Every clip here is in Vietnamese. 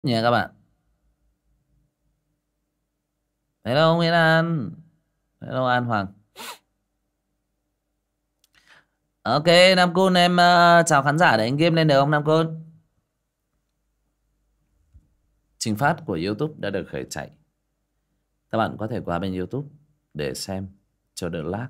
Nha các bạn. Hello Nguyễn An. Hello An Hoàng. Ok Nam Cun em chào khán giả để anh game lên được không Nam Cun? Trình phát của YouTube đã được khởi chạy. Các bạn có thể qua bên YouTube để xem cho đỡ lag.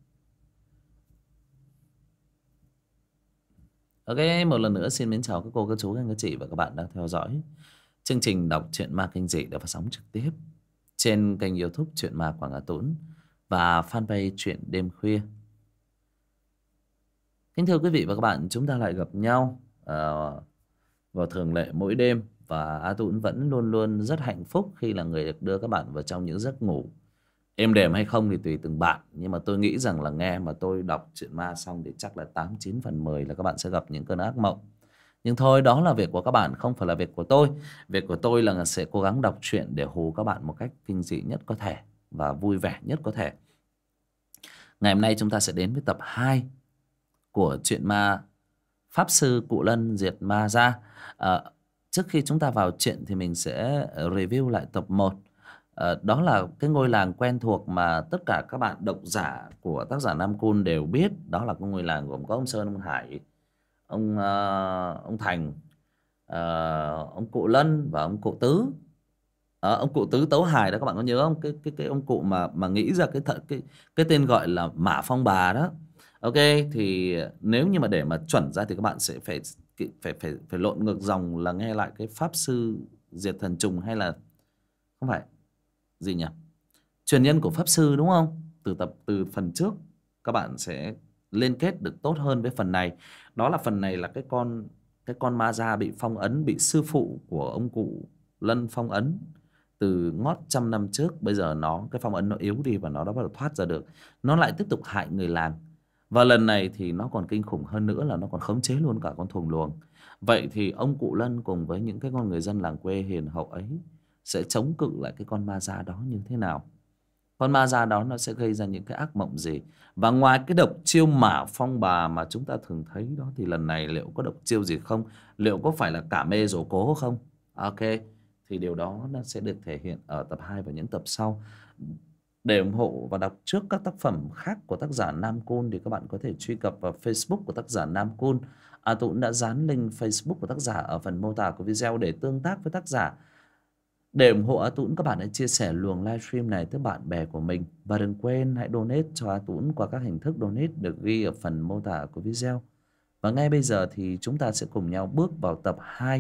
Ok, một lần nữa xin mến chào các cô, các chú, các anh, các chị và các bạn đang theo dõi chương trình đọc truyện ma kinh dị được phát sóng trực tiếp trên kênh YouTube Truyện Ma Quảng Hà Tũng và fanpage Truyện Đêm Khuya. Kính thưa quý vị và các bạn, chúng ta lại gặp nhau vào thường lệ mỗi đêm, và A Tũng vẫn luôn luôn rất hạnh phúc khi là người được đưa các bạn vào trong những giấc ngủ êm đềm hay không thì tùy từng bạn. Nhưng mà tôi nghĩ rằng là nghe mà tôi đọc truyện ma xong thì chắc là 89/10 là các bạn sẽ gặp những cơn ác mộng. Nhưng thôi, đó là việc của các bạn, không phải là việc của tôi. Việc của tôi là sẽ cố gắng đọc truyện để hù các bạn một cách kinh dị nhất có thể và vui vẻ nhất có thể. Ngày hôm nay chúng ta sẽ đến với tập 2 của truyện ma Pháp Sư Cụ Lân Diệt Ma Ra. Trước khi chúng ta vào truyện thì mình sẽ review lại tập 1. Đó là cái ngôi làng quen thuộc mà tất cả các bạn độc giả của tác giả Nam Cun đều biết. Đó là cái ngôi làng gồm có ông Sơn, ông Hải, ông Thành, ông Cụ Lân và ông Cụ Tứ. Ông Cụ Tứ Tấu Hài đó, các bạn có nhớ không? Cái ông cụ mà nghĩ ra cái tên gọi là Mã Phong Bà đó. Ok, thì nếu như mà để mà chuẩn ra thì các bạn sẽ phải lộn ngược dòng là nghe lại cái Pháp Sư Diệt Thần Trùng, hay là không phải gì nhỉ, truyền nhân của Pháp Sư, đúng không? Từ phần trước các bạn sẽ liên kết được tốt hơn với phần này. Đó là phần này là cái con ma da bị phong ấn, bị sư phụ của ông cụ Lân phong ấn từ ngót trăm năm trước. Bây giờ cái phong ấn nó yếu đi và nó đã bắt đầu thoát ra được. Nó lại tiếp tục hại người làng, và lần này thì nó còn kinh khủng hơn nữa là nó còn khống chế luôn cả con thuồng luồng. Vậy thì ông cụ Lân cùng với những cái con người dân làng quê hiền hậu ấy sẽ chống cự lại cái con ma da đó như thế nào? Con ma da đó nó sẽ gây ra những cái ác mộng gì? Và ngoài cái độc chiêu Mã Phong Bà mà chúng ta thường thấy đó, thì lần này liệu có độc chiêu gì không? Liệu có phải là cả mê rổ cố không? Ok, thì điều đó nó sẽ được thể hiện ở tập 2 và những tập sau. Để ủng hộ và đọc trước các tác phẩm khác của tác giả Nam Cun thì các bạn có thể truy cập vào Facebook của tác giả Nam Cun. Tôi cũng đã dán link Facebook của tác giả ở phần mô tả của video để tương tác với tác giả. Để ủng hộ A Tũng, các bạn hãy chia sẻ luồng livestream này tới bạn bè của mình. Và đừng quên hãy donate cho A Tũng qua các hình thức donate được ghi ở phần mô tả của video. Và ngay bây giờ thì chúng ta sẽ cùng nhau bước vào tập 2.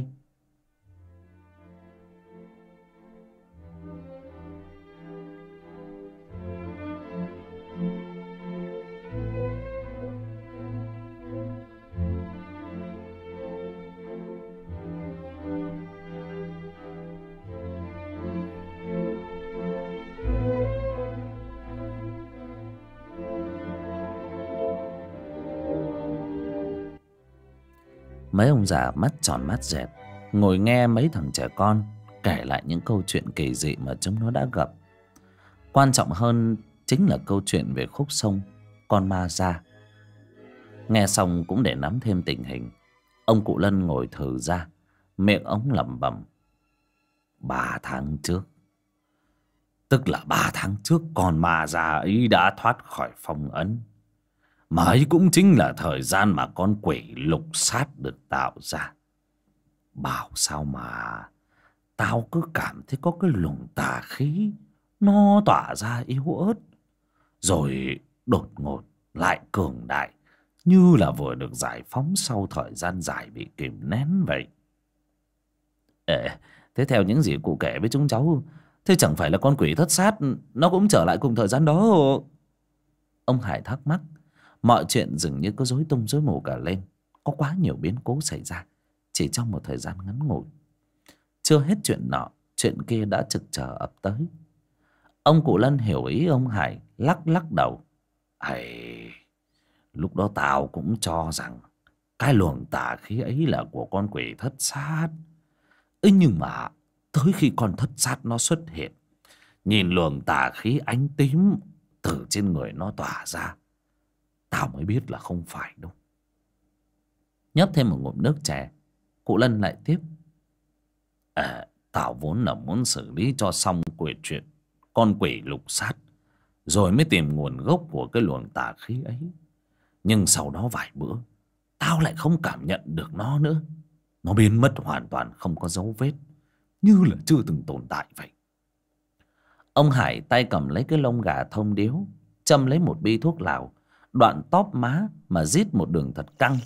Mấy ông già mắt tròn mắt dẹt ngồi nghe mấy thằng trẻ con kể lại những câu chuyện kỳ dị mà chúng nó đã gặp. Quan trọng hơn chính là câu chuyện về khúc sông con ma da. Nghe xong cũng để nắm thêm tình hình, ông cụ Lân ngồi thừ ra, miệng ống lẩm bẩm: 3 tháng trước, tức là 3 tháng trước, con ma da ấy đã thoát khỏi phong ấn. Mà ấy cũng chính là thời gian mà con quỷ lục sát được tạo ra. Bảo sao mà tao cứ cảm thấy có cái luồng tà khí nó tỏa ra yếu ớt, rồi đột ngột lại cường đại, như là vừa được giải phóng sau thời gian dài bị kìm nén vậy. Thế theo những gì cụ kể với chúng cháu, thế chẳng phải là con quỷ thất sát nó cũng trở lại cùng thời gian đó? Ông Hải thắc mắc. Mọi chuyện dường như có rối tung rối mù cả lên. Có quá nhiều biến cố xảy ra chỉ trong một thời gian ngắn ngủi. Chưa hết chuyện nọ, chuyện kia đã trực chờ ập tới. Ông cụ Lân hiểu ý ông Hải, lắc lắc đầu: "Ây, lúc đó tao cũng cho rằng cái luồng tà khí ấy là của con quỷ thất sát. Ấy nhưng mà tới khi con thất sát nó xuất hiện, nhìn luồng tà khí ánh tím từ trên người nó tỏa ra, tao mới biết là không phải đâu." Nhấp thêm một ngụm nước chè, cụ Lân lại tiếp: Tao vốn là muốn xử lý cho xong chuyện con quỷ lục sát, rồi mới tìm nguồn gốc của cái luồng tà khí ấy. Nhưng sau đó vài bữa, tao lại không cảm nhận được nó nữa. Nó biến mất hoàn toàn, không có dấu vết, như là chưa từng tồn tại vậy. Ông Hải tay cầm lấy cái lông gà thông điếu, châm lấy một bi thuốc lào, đoạn tóp má mà rít một đường thật căng.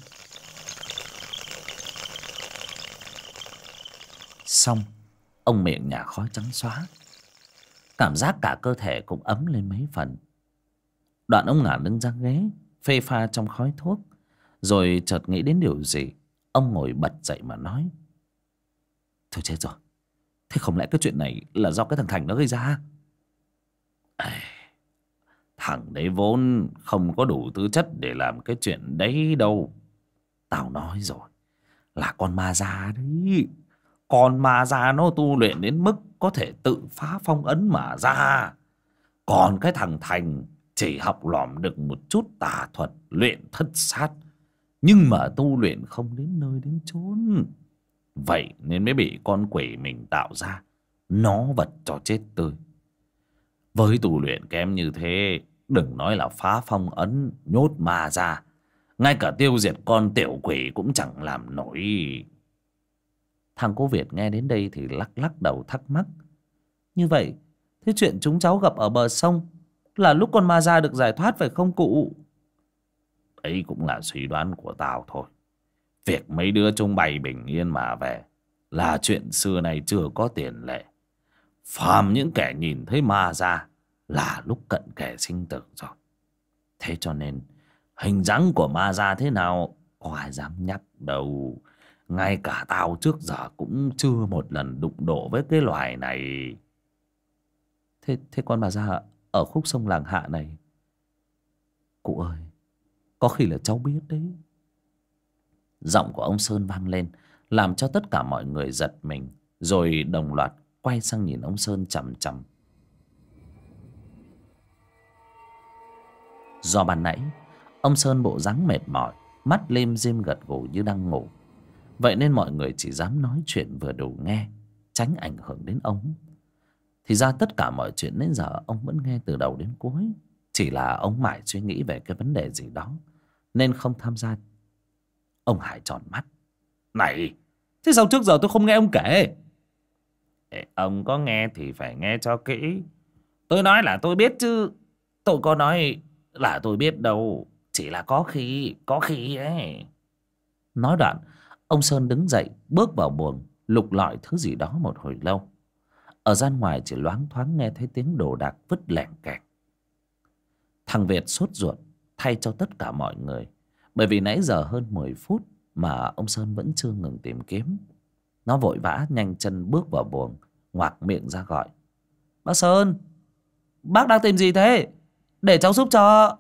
Xong, ông miệng nhả khói trắng xóa, cảm giác cả cơ thể cũng ấm lên mấy phần. Đoạn ông ngả lưng ra ghế, phê pha trong khói thuốc, rồi chợt nghĩ đến điều gì. Ông ngồi bật dậy mà nói: thôi chết rồi, thế không lẽ cái chuyện này là do cái thằng Thành nó gây ra? Thằng đấy vốn không có đủ tư chất để làm cái chuyện đấy đâu. Tao nói rồi, là con ma già đấy. Con ma già nó tu luyện đến mức có thể tự phá phong ấn mà ra. Còn cái thằng Thành chỉ học lỏm được một chút tà thuật luyện thất sát, nhưng mà tu luyện không đến nơi đến chốn. Vậy nên mới bị con quỷ mình tạo ra nó vật cho chết tươi. Với tu luyện kém như thế, đừng nói là phá phong ấn, nhốt ma ra, ngay cả tiêu diệt con tiểu quỷ cũng chẳng làm nổi. Thằng cô Việt nghe đến đây thì lắc lắc đầu thắc mắc: như vậy, thế chuyện chúng cháu gặp ở bờ sông là lúc con ma ra được giải thoát phải không cụ? Ấy cũng là suy đoán của tao thôi. Việc mấy đứa chúng bay bình yên mà về là chuyện xưa này chưa có tiền lệ. Phàm những kẻ nhìn thấy ma ra là lúc cận kề sinh tử rồi. Thế cho nên hình dáng của ma ra thế nào có ai dám nhắc đâu. Ngay cả tao trước giờ cũng chưa một lần đụng độ với cái loài này. Thế con ma ra ở khúc sông Làng Hạ này, cụ ơi, có khi là cháu biết đấy. Giọng của ông Sơn vang lên, làm cho tất cả mọi người giật mình, rồi đồng loạt quay sang nhìn ông Sơn chằm chằm. Do ban nãy ông Sơn bộ dáng mệt mỏi, mắt lim dim gật gù như đang ngủ, vậy nên mọi người chỉ dám nói chuyện vừa đủ nghe, tránh ảnh hưởng đến ông. Thì ra tất cả mọi chuyện đến giờ ông vẫn nghe từ đầu đến cuối, chỉ là ông mải suy nghĩ về cái vấn đề gì đó nên không tham gia. Ông Hải tròn mắt: này, thế sao trước giờ tôi không nghe ông kể? Ông có nghe thì phải nghe cho kỹ. Tôi nói là tôi biết chứ, tôi có nói là tôi biết đâu. Chỉ là có khi ấy. Nói đoạn, ông Sơn đứng dậy bước vào buồng, lục lọi thứ gì đó một hồi lâu. Ở gian ngoài chỉ loáng thoáng nghe thấy tiếng đồ đạc vứt lẻng kẹt. Thằng Việt sốt ruột thay cho tất cả mọi người, bởi vì nãy giờ hơn 10 phút mà ông Sơn vẫn chưa ngừng tìm kiếm. Nó vội vã nhanh chân bước vào buồng, ngoạc miệng ra gọi: bác Sơn, bác đang tìm gì thế? Để cháu giúp cho.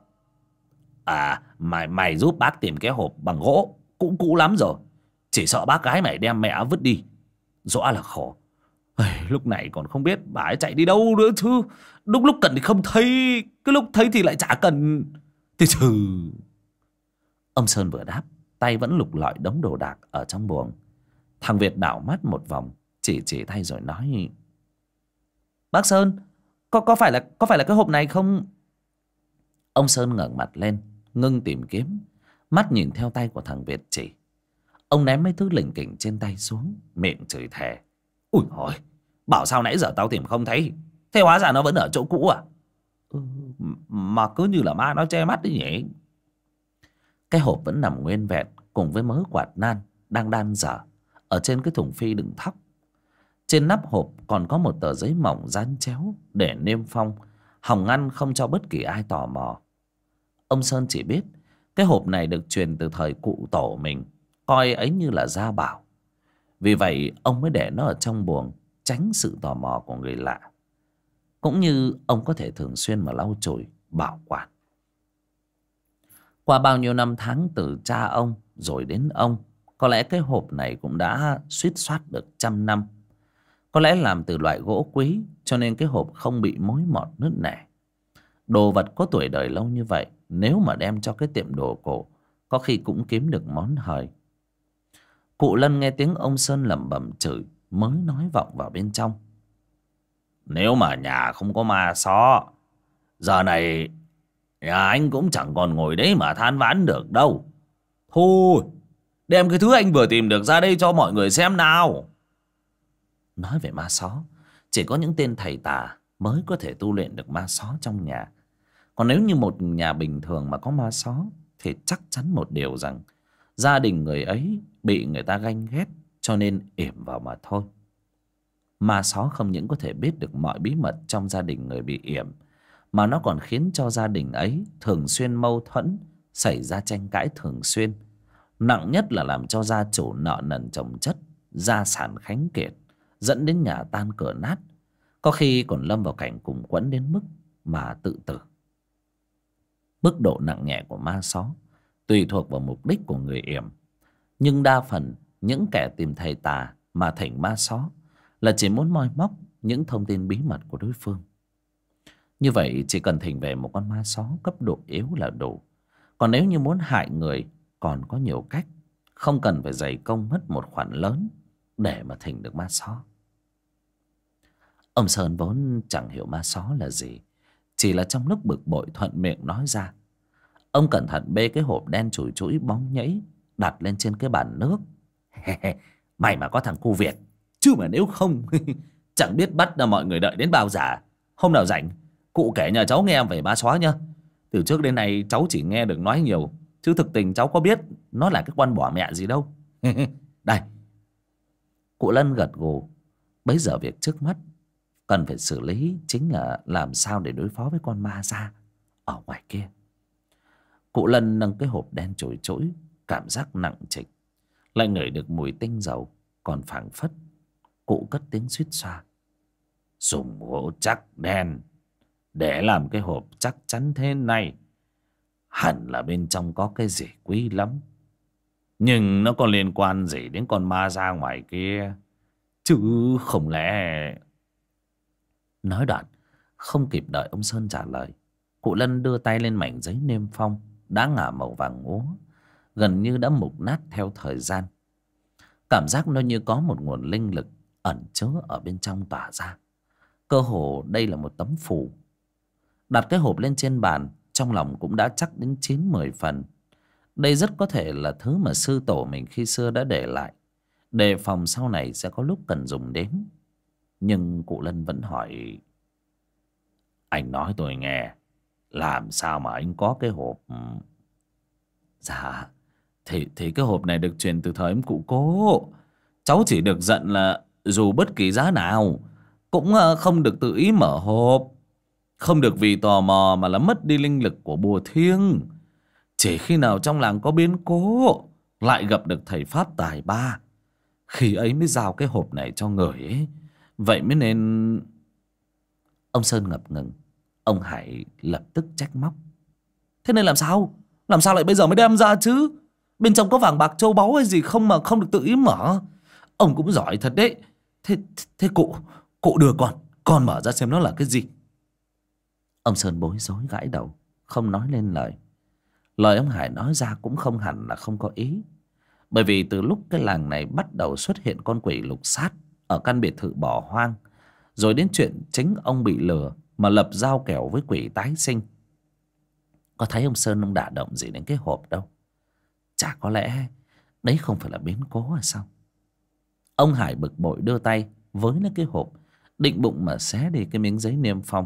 Mày giúp bác tìm cái hộp bằng gỗ cũng cũ lắm rồi. Chỉ sợ bác gái mày đem mẹ vứt đi, rõ là khổ. Lúc này còn không biết bà ấy chạy đi đâu nữa chứ. Đúng lúc cần thì không thấy, cái lúc thấy thì lại chả cần. Thì trừ. Ông Sơn vừa đáp, tay vẫn lục lọi đống đồ đạc ở trong buồng. Thằng Việt đảo mắt một vòng, chỉ tay rồi nói: bác Sơn, có phải là cái hộp này không? Ông Sơn ngẩng mặt lên, ngưng tìm kiếm, mắt nhìn theo tay của thằng Việt chỉ. Ông ném mấy thứ lỉnh kỉnh trên tay xuống, miệng chửi thề: ui hồi, bảo sao nãy giờ tao tìm không thấy, thế hóa ra nó vẫn ở chỗ cũ à? Mà cứ như là ma nó che mắt đấy nhỉ. Cái hộp vẫn nằm nguyên vẹn cùng với mớ quạt nan đang đan dở ở trên cái thùng phi đựng thóc. Trên nắp hộp còn có một tờ giấy mỏng dán chéo để niêm phong, hòng ngăn không cho bất kỳ ai tò mò. Ông Sơn chỉ biết cái hộp này được truyền từ thời cụ tổ mình, coi ấy như là gia bảo. Vì vậy ông mới để nó ở trong buồng, tránh sự tò mò của người lạ, cũng như ông có thể thường xuyên mà lau chùi bảo quản. Qua bao nhiêu năm tháng từ cha ông rồi đến ông, có lẽ cái hộp này cũng đã suýt soát được 100 năm. Có lẽ làm từ loại gỗ quý, cho nên cái hộp không bị mối mọt nứt nẻ. Đồ vật có tuổi đời lâu như vậy, nếu mà đem cho cái tiệm đồ cổ, có khi cũng kiếm được món hời. Cụ Lân nghe tiếng ông Sơn lẩm bẩm chửi, mới nói vọng vào bên trong: Nếu mà nhà không có ma só, giờ này nhà anh cũng chẳng còn ngồi đấy mà than vãn được đâu. Thôi, đem cái thứ anh vừa tìm được ra đây cho mọi người xem nào. Nói về ma só, chỉ có những tên thầy tà mới có thể tu luyện được ma só trong nhà. Còn nếu như một nhà bình thường mà có ma só thì chắc chắn một điều rằng gia đình người ấy bị người ta ganh ghét, cho nên yểm vào mà thôi. Ma só không những có thể biết được mọi bí mật trong gia đình người bị yểm, mà nó còn khiến cho gia đình ấy thường xuyên mâu thuẫn, xảy ra tranh cãi thường xuyên. Nặng nhất là làm cho gia chủ nợ nần chồng chất, gia sản khánh kiệt, dẫn đến nhà tan cửa nát, có khi còn lâm vào cảnh cùng quẫn đến mức mà tự tử. Mức độ nặng nhẹ của ma só tùy thuộc vào mục đích của người yểm, nhưng đa phần những kẻ tìm thầy tà mà thỉnh ma só là chỉ muốn moi móc những thông tin bí mật của đối phương. Như vậy chỉ cần thỉnh về một con ma só cấp độ yếu là đủ. Còn nếu như muốn hại người còn có nhiều cách, không cần phải dày công mất một khoản lớn để mà thỉnh được ma só. Ông Sơn vốn chẳng hiểu ma só là gì, chỉ là trong lúc bực bội thuận miệng nói ra. Ông cẩn thận bê cái hộp đen chùi chũi bóng nhẫy đặt lên trên cái bàn nước. May mà có thằng cu Việt, chứ mà nếu không chẳng biết bắt là mọi người đợi đến bao giờ. Hôm nào rảnh cụ kể nhà cháu nghe về ma só nhá. Từ trước đến nay cháu chỉ nghe được nói nhiều, chứ thực tình cháu có biết nó là cái con bỏ mẹ gì đâu. Đây. Cụ Lân gật gù. Bấy giờ việc trước mắt cần phải xử lý chính là làm sao để đối phó với con ma da ở ngoài kia. Cụ Lân nâng cái hộp đen chổi chỗi, cảm giác nặng trịch, lại ngửi được mùi tinh dầu còn phảng phất. Cụ cất tiếng suýt xoa: Dùng gỗ chắc đen để làm cái hộp chắc chắn thế này, hẳn là bên trong có cái gì quý lắm. Nhưng nó có liên quan gì đến con ma da ngoài kia, chứ không lẽ... Nói đoạn, không kịp đợi ông Sơn trả lời, cụ Lân đưa tay lên mảnh giấy niêm phong đã ngả màu vàng úa, gần như đã mục nát theo thời gian. Cảm giác nó như có một nguồn linh lực ẩn chứa ở bên trong tỏa ra. Cơ hồ đây là một tấm phù. Đặt cái hộp lên trên bàn, trong lòng cũng đã chắc đến 9-10 phần. Đây rất có thể là thứ mà sư tổ mình khi xưa đã để lại, đề phòng sau này sẽ có lúc cần dùng đến. Nhưng cụ Lân vẫn hỏi: Anh nói tôi nghe, làm sao mà anh có cái hộp? Dạ, thì cái hộp này được truyền từ thời ông cụ cố. Cháu chỉ được dặn là dù bất kỳ giá nào cũng không được tự ý mở hộp, không được vì tò mò mà là mất đi linh lực của bùa thiêng. Chỉ khi nào trong làng có biến cố, lại gặp được thầy pháp tài ba, khi ấy mới giao cái hộp này cho người ấy. Vậy mới nên... Ông Sơn ngập ngừng. Ông Hải lập tức trách móc: Thế nên làm sao? Làm sao lại bây giờ mới đem ra chứ? Bên trong có vàng bạc châu báu hay gì không mà không được tự ý mở? Ông cũng giỏi thật đấy. Thế cụ đưa con mở ra xem nó là cái gì. Ông Sơn bối rối gãi đầu, không nói lên lời. Lời ông Hải nói ra cũng không hẳn là không có ý. Bởi vì từ lúc cái làng này bắt đầu xuất hiện con quỷ lục sát ở căn biệt thự bỏ hoang, rồi đến chuyện chính ông bị lừa mà lập giao kèo với quỷ tái sinh, có thấy ông Sơn ông đả động gì đến cái hộp đâu. Chả có lẽ đấy không phải là biến cố hay sao? Ông Hải bực bội đưa tay với lấy cái hộp, định bụng mà xé đi cái miếng giấy niêm phong.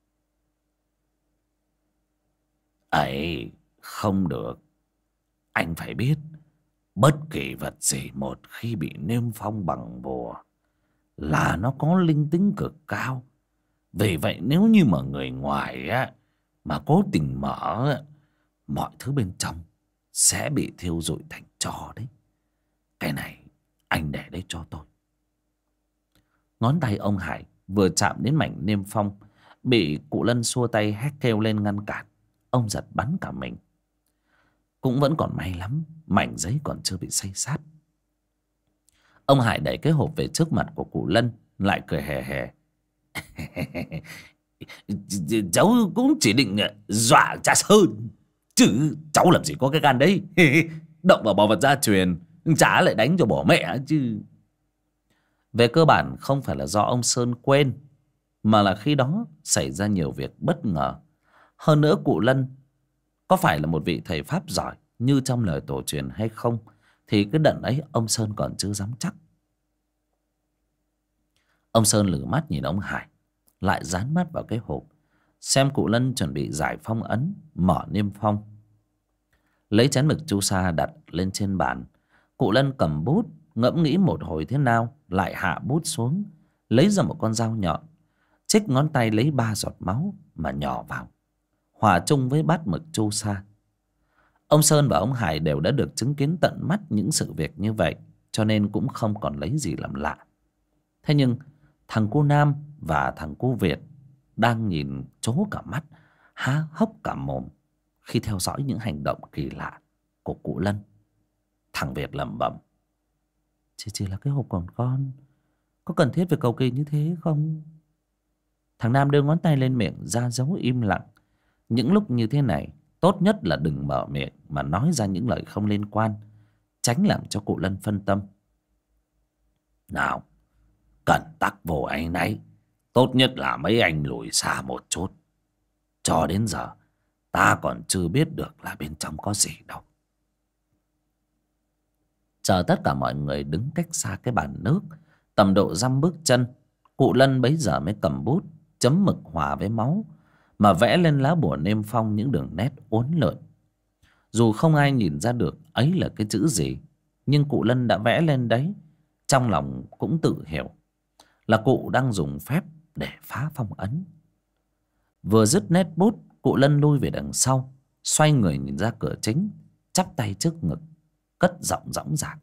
Ấy, không được. Anh phải biết, bất kỳ vật gì một khi bị niêm phong bằng bùa là nó có linh tính cực cao. Vì vậy nếu như mà người ngoài á mà cố tình mở á, mọi thứ bên trong sẽ bị thiêu rụi thành tro đấy. Cái này anh để đấy cho tôi. Ngón tay ông Hải vừa chạm đến mảnh niêm phong, bị cụ Lân xua tay hét kêu lên ngăn cản. Ông giật bắn cả mình. Cũng vẫn còn may lắm, mảnh giấy còn chưa bị xay sát. Ông Hải đẩy cái hộp về trước mặt của cụ Lân, lại cười hề hề: Cháu cũng chỉ định dọa cha Sơn, chứ cháu làm gì có cái gan đấy. Động vào bảo vật gia truyền, chả lại đánh cho bỏ mẹ chứ. Về cơ bản không phải là do ông Sơn quên, mà là khi đó xảy ra nhiều việc bất ngờ. Hơn nữa cụ Lân có phải là một vị thầy pháp giỏi như trong lời tổ truyền hay không thì cái đợt ấy ông Sơn còn chưa dám chắc. Ông Sơn lử mắt nhìn ông Hải, lại dán mắt vào cái hộp, xem cụ Lân chuẩn bị giải phong ấn, mở niêm phong. Lấy chén mực chu sa đặt lên trên bàn, cụ Lân cầm bút ngẫm nghĩ một hồi thế nào, lại hạ bút xuống, lấy ra một con dao nhọn, chích ngón tay lấy 3 giọt máu mà nhỏ vào, hòa chung với bát mực chu sa. Ông Sơn và ông Hải đều đã được chứng kiến tận mắt những sự việc như vậy, cho nên cũng không còn lấy gì làm lạ. Thế nhưng thằng cu Nam và thằng cu Việt đang nhìn trố cả mắt, há hốc cả mồm khi theo dõi những hành động kỳ lạ của cụ Lân. Thằng Việt lẩm bẩm: Chỉ là cái hộp còn con, có cần thiết phải cầu kỳ như thế không? Thằng Nam đưa ngón tay lên miệng ra dấu im lặng. Những lúc như thế này, tốt nhất là đừng mở miệng mà nói ra những lời không liên quan, tránh làm cho cụ Lân phân tâm. Nào, cẩn tắc vô áy náy, tốt nhất là mấy anh lùi xa một chút. Cho đến giờ ta còn chưa biết được là bên trong có gì đâu. Chờ tất cả mọi người đứng cách xa cái bàn nước tầm độ 5 bước chân, cụ Lân bấy giờ mới cầm bút chấm mực hòa với máu mà vẽ lên lá bùa niêm phong những đường nét uốn lượn. Dù không ai nhìn ra được ấy là cái chữ gì, nhưng cụ Lân đã vẽ lên đấy, trong lòng cũng tự hiểu là cụ đang dùng phép để phá phong ấn. Vừa dứt nét bút, cụ Lân lui về đằng sau, xoay người nhìn ra cửa chính, chắp tay trước ngực, cất giọng dõng dạc: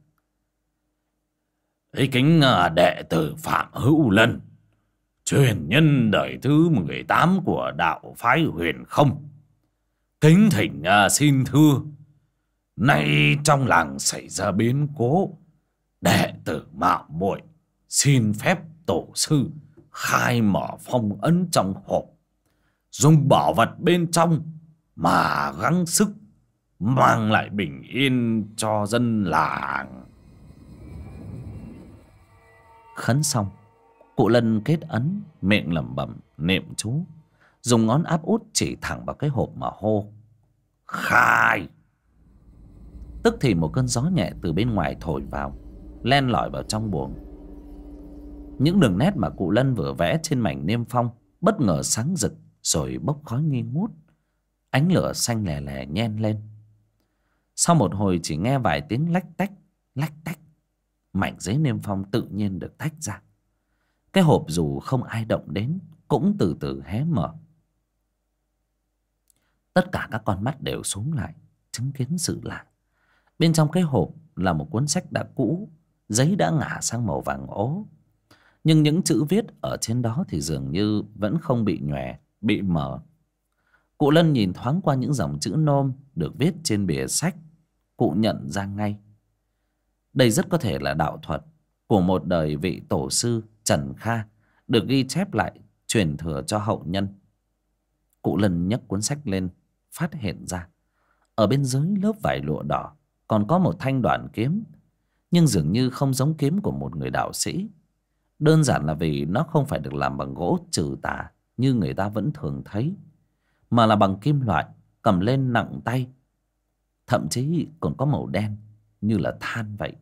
Ấy kính đệ tử Phạm Hữu Lân, truyền nhân đời thứ 18 của đạo phái Huyền Không, kính thỉnh xin thưa, nay trong làng xảy ra biến cố, đệ tử mạo muội xin phép tổ sư khai mở phong ấn trong hộp, dùng bảo vật bên trong mà gắng sức mang lại bình yên cho dân làng. Khấn xong, cụ Lân kết ấn, miệng lẩm bẩm niệm chú, dùng ngón áp út chỉ thẳng vào cái hộp mà hô: Khai! Tức thì một cơn gió nhẹ từ bên ngoài thổi vào, len lỏi vào trong buồng. Những đường nét mà cụ Lân vừa vẽ trên mảnh niêm phong bất ngờ sáng rực, rồi bốc khói nghi ngút, ánh lửa xanh lè lè nhen lên. Sau một hồi chỉ nghe vài tiếng lách tách, mảnh giấy niêm phong tự nhiên được tách ra. Cái hộp dù không ai động đến cũng từ từ hé mở. Tất cả các con mắt đều xúm lại chứng kiến sự lạ. Bên trong cái hộp là một cuốn sách đã cũ, giấy đã ngả sang màu vàng ố, nhưng những chữ viết ở trên đó thì dường như vẫn không bị nhòe, bị mờ. Cụ Lân nhìn thoáng qua những dòng chữ nôm được viết trên bìa sách, cụ nhận ra ngay đây rất có thể là đạo thuật của một đời vị tổ sư Trần Kha, được ghi chép lại truyền thừa cho hậu nhân. Cụ Lân nhấc cuốn sách lên, phát hiện ra ở bên dưới lớp vải lụa đỏ còn có một thanh đoản kiếm, nhưng dường như không giống kiếm của một người đạo sĩ. Đơn giản là vì nó không phải được làm bằng gỗ trừ tà như người ta vẫn thường thấy, mà là bằng kim loại, cầm lên nặng tay, thậm chí còn có màu đen như là than vậy.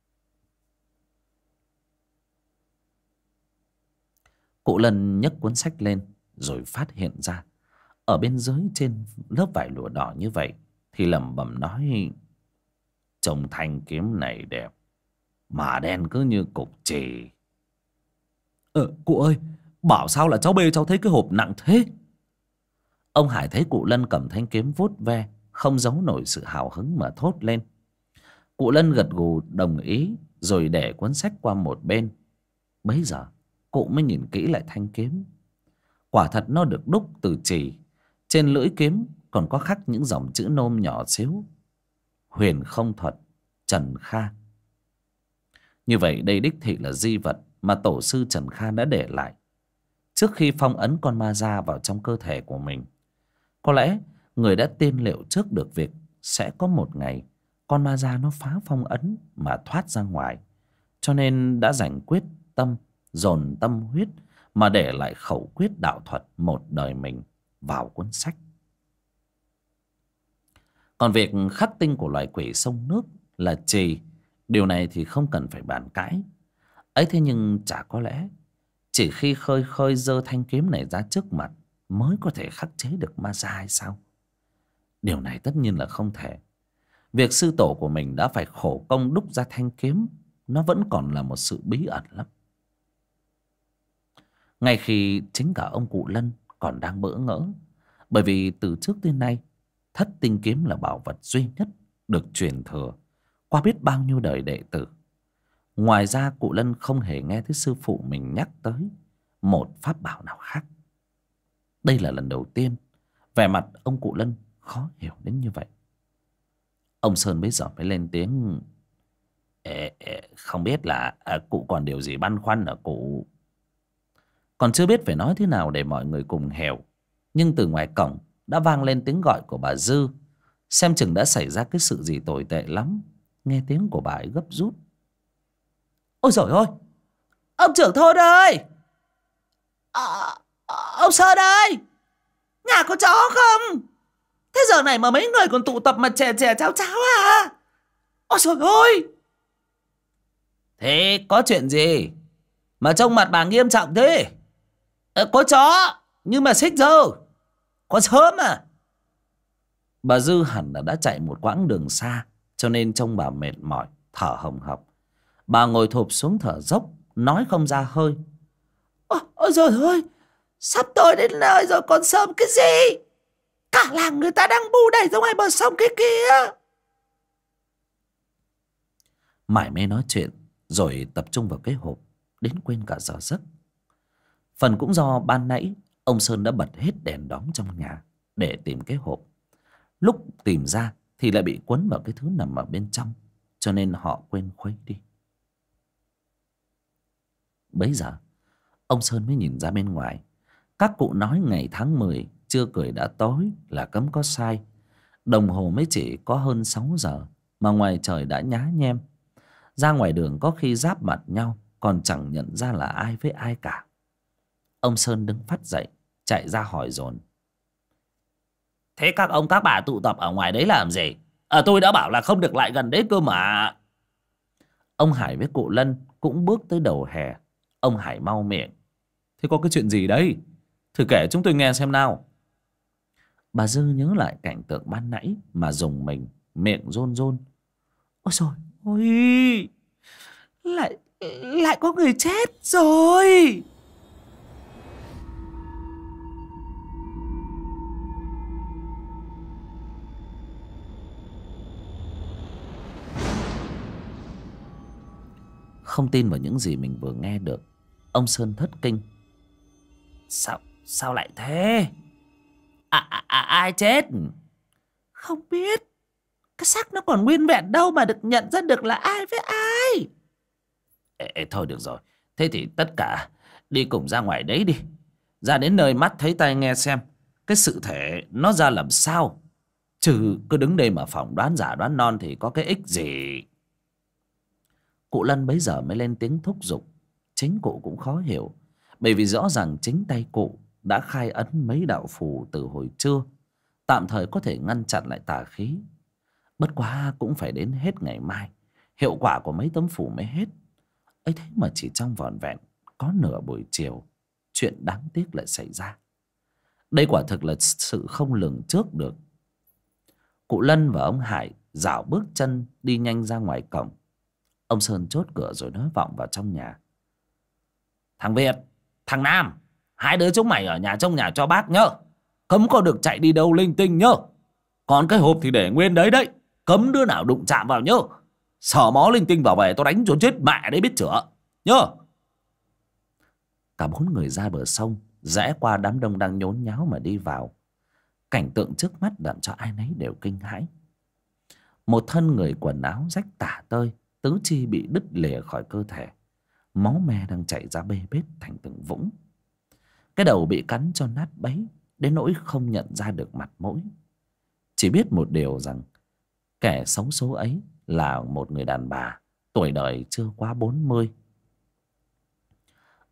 Cụ Lân nhấc cuốn sách lên rồi phát hiện ra ở bên dưới trên lớp vải lụa đỏ như vậy thì lẩm bẩm nói: Trông thanh kiếm này đẹp, mà đen cứ như cục chì. Cụ ơi, bảo sao là cháu bê cháu thấy cái hộp nặng thế? Ông Hải thấy cụ Lân cầm thanh kiếm vuốt ve, không giấu nổi sự hào hứng mà thốt lên. Cụ Lân gật gù đồng ý, rồi để cuốn sách qua một bên. Bấy giờ cụ mới nhìn kỹ lại thanh kiếm. Quả thật nó được đúc từ chì. Trên lưỡi kiếm còn có khắc những dòng chữ nôm nhỏ xíu: Huyền Không Thuật, Trần Kha. Như vậy đây đích thị là di vật mà tổ sư Trần Kha đã để lại trước khi phong ấn con ma da vào trong cơ thể của mình. Có lẽ người đã tiên liệu trước được việc sẽ có một ngày con ma da nó phá phong ấn mà thoát ra ngoài, cho nên đã giành quyết tâm, dồn tâm huyết mà để lại khẩu quyết đạo thuật một đời mình vào cuốn sách. Còn việc khắc tinh của loài quỷ sông nước là trì, điều này thì không cần phải bàn cãi. Ấy thế nhưng chả có lẽ chỉ khi khơi khơi giơ thanh kiếm này ra trước mặt mới có thể khắc chế được ma da hay sao? Điều này tất nhiên là không thể. Việc sư tổ của mình đã phải khổ công đúc ra thanh kiếm, nó vẫn còn là một sự bí ẩn lắm. Ngay khi chính cả ông cụ Lân còn đang bỡ ngỡ, bởi vì từ trước tới nay thất tinh kiếm là bảo vật duy nhất được truyền thừa qua biết bao nhiêu đời đệ tử. Ngoài ra cụ Lân không hề nghe thấy sư phụ mình nhắc tới một pháp bảo nào khác. Đây là lần đầu tiên vẻ mặt ông cụ Lân khó hiểu đến như vậy. Ông Sơn bấy giờ mới lên tiếng: Không biết là cụ còn điều gì băn khoăn ở cụ? Còn chưa biết phải nói thế nào để mọi người cùng hiểu, nhưng từ ngoài cổng đã vang lên tiếng gọi của bà Dư. Xem chừng đã xảy ra cái sự gì tồi tệ lắm. Nghe tiếng của bà ấy gấp rút: Ôi giời ơi, ông trưởng thôn ơi, ông Sơn ơi, nhà có chó không? Thế giờ này mà mấy người còn tụ tập mà chè chè cháo cháo à? Ôi trời ơi! Thế có chuyện gì mà trông mặt bà nghiêm trọng thế? Có chó nhưng mà xích dơ, có sớm à? Bà Dư hẳn là đã chạy một quãng đường xa, cho nên trông bà mệt mỏi, thở hồng hộc. Bà ngồi thụp xuống thở dốc, nói không ra hơi. Ôi trời ơi, sắp tối đến nơi rồi còn sớm cái gì? Cả làng người ta đang bu đầy ra ngoài bờ sông kia kìa. Mải mê nói chuyện rồi tập trung vào cái hộp, đến quên cả giờ giấc. Phần cũng do ban nãy ông Sơn đã bật hết đèn đóm trong nhà để tìm cái hộp. Lúc tìm ra thì lại bị quấn vào cái thứ nằm ở bên trong, cho nên họ quên khuấy đi. Bấy giờ ông Sơn mới nhìn ra bên ngoài. Các cụ nói ngày tháng 10 chưa cười đã tối là cấm có sai. Đồng hồ mới chỉ có hơn 6 giờ mà ngoài trời đã nhá nhem. Ra ngoài đường có khi giáp mặt nhau còn chẳng nhận ra là ai với ai cả. Ông Sơn đứng phắt dậy, chạy ra hỏi dồn: Thế các ông các bà tụ tập ở ngoài đấy làm gì? Tôi đã bảo là không được lại gần đấy cơ mà. Ông Hải với cụ Lân cũng bước tới đầu hè. Ông Hải mau miệng: Thế có cái chuyện gì đấy? Thử kể chúng tôi nghe xem nào. Bà Dư nhớ lại cảnh tượng ban nãy mà rùng mình, miệng rôn rôn: Ôi trời ôi, lại có người chết rồi. Không tin vào những gì mình vừa nghe được, ông Sơn thất kinh: Sao lại thế? Ai chết? Không biết. Cái xác nó còn nguyên vẹn đâu mà được nhận ra được là ai với ai. Thôi được rồi, thế thì tất cả đi cùng ra ngoài đấy đi. Ra đến nơi mắt thấy tai nghe xem cái sự thể nó ra làm sao. Chứ cứ đứng đây mà phỏng đoán giả đoán non thì có cái ích gì. Cụ Lân bấy giờ mới lên tiếng thúc giục. Chính cụ cũng khó hiểu, bởi vì rõ ràng chính tay cụ đã khai ấn mấy đạo phù từ hồi trưa, tạm thời có thể ngăn chặn lại tà khí. Bất quá cũng phải đến hết ngày mai hiệu quả của mấy tấm phù mới hết. Ấy thế mà chỉ trong vỏn vẹn có nửa buổi chiều, chuyện đáng tiếc lại xảy ra. Đây quả thực là sự không lường trước được. Cụ Lân và ông Hải rảo bước chân đi nhanh ra ngoài cổng. Ông Sơn chốt cửa rồi nói vọng vào trong nhà: Thằng Việt, thằng Nam, hai đứa chúng mày ở nhà trông nhà cho bác nhớ. Cấm có được chạy đi đâu linh tinh nhớ. Còn cái hộp thì để nguyên đấy đấy, cấm đứa nào đụng chạm vào nhớ. Sờ mó linh tinh vào về tao đánh cho chết mẹ đấy biết chữa nhớ. Cả bốn người ra bờ sông, rẽ qua đám đông đang nhốn nháo mà đi vào. Cảnh tượng trước mắt làm cho ai nấy đều kinh hãi. Một thân người quần áo rách tả tơi, tứ chi bị đứt lìa khỏi cơ thể, máu me đang chảy ra bê bết thành từng vũng. Cái đầu bị cắn cho nát bấy đến nỗi không nhận ra được mặt mũi. Chỉ biết một điều rằng kẻ xấu số ấy là một người đàn bà tuổi đời chưa quá 40.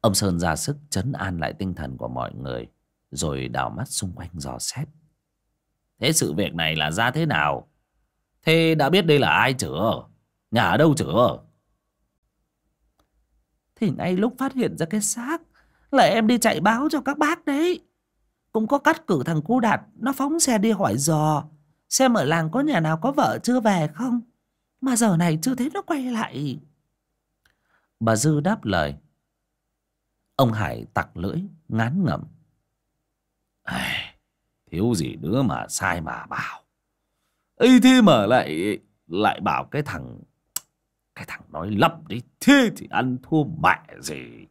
Ông Sơn ra sức trấn an lại tinh thần của mọi người, rồi đảo mắt xung quanh dò xét. Thế sự việc này là ra thế nào? Thế đã biết đây là ai chưa? Nhà ở đâu chưa? Thì ngay lúc phát hiện ra cái xác là em đi chạy báo cho các bác đấy. Cũng có cắt cử thằng cu Đạt nó phóng xe đi hỏi dò xem ở làng có nhà nào có vợ chưa về không, mà giờ này chưa thấy nó quay lại. Bà Dư đáp lời. Ông Hải tặc lưỡi ngán ngẩm. Ai, thiếu gì đứa mà sai mà bảo. Ấy thế mà lại lại bảo cái thằng nói lắp đấy, thế thì ăn thua mẹ gì.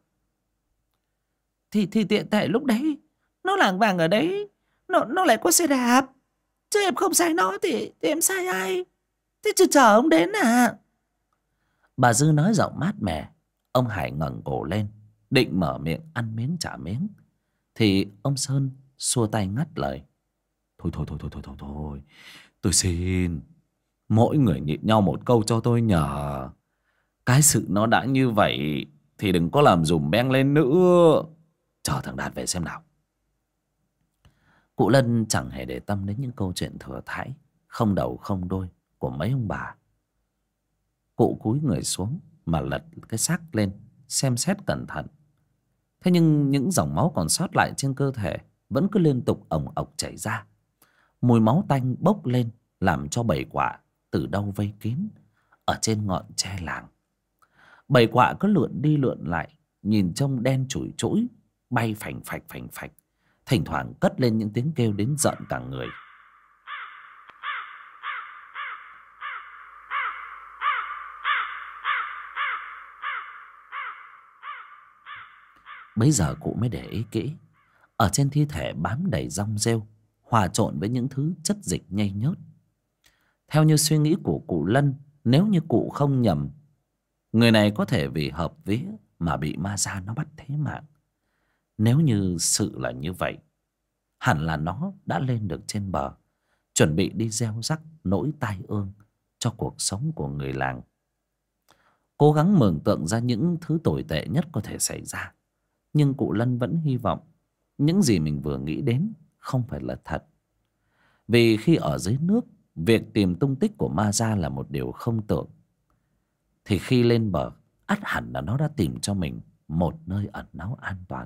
Thì tiện thể lúc đấy nó lảng vảng ở đấy, nó lại có xe đạp. Chứ em không sai nó thì em sai ai? Thế chứ chờ ông đến à? Bà Dư nói giọng mát mẻ. Ông Hải ngẩng cổ lên, định mở miệng ăn miếng trả miếng, thì ông Sơn xua tay ngắt lời. Thôi thôi thôi thôi thôi thôi thôi, tôi xin, mỗi người nhịn nhau một câu cho tôi nhờ. Cái sự nó đã như vậy thì đừng có làm dùm beng lên nữa. Chờ thằng Đạt về xem nào. Cụ Lân chẳng hề để tâm đến những câu chuyện thừa thãi, không đầu không đuôi của mấy ông bà. Cụ cúi người xuống mà lật cái xác lên, xem xét cẩn thận. Thế nhưng những dòng máu còn sót lại trên cơ thể vẫn cứ liên tục ồng ộc chảy ra. Mùi máu tanh bốc lên, làm cho bầy quạ từ đâu vây kín ở trên ngọn tre làng. Bầy quạ cứ lượn đi lượn lại, nhìn trông đen chủi chũi, bay phành phạch phành phạch, thỉnh thoảng cất lên những tiếng kêu đến giận cả người. Bấy giờ cụ mới để ý kỹ, ở trên thi thể bám đầy rong rêu, hòa trộn với những thứ chất dịch nhây nhớt. Theo như suy nghĩ của cụ Lân, nếu như cụ không nhầm, người này có thể vì hợp vía mà bị ma da nó bắt thế mạng. Nếu như sự là như vậy, hẳn là nó đã lên được trên bờ, chuẩn bị đi gieo rắc nỗi tai ương cho cuộc sống của người làng. Cố gắng mường tượng ra những thứ tồi tệ nhất có thể xảy ra, nhưng cụ Lân vẫn hy vọng những gì mình vừa nghĩ đến không phải là thật. Vì khi ở dưới nước, việc tìm tung tích của ma da là một điều không tưởng, thì khi lên bờ, ắt hẳn là nó đã tìm cho mình một nơi ẩn náu an toàn.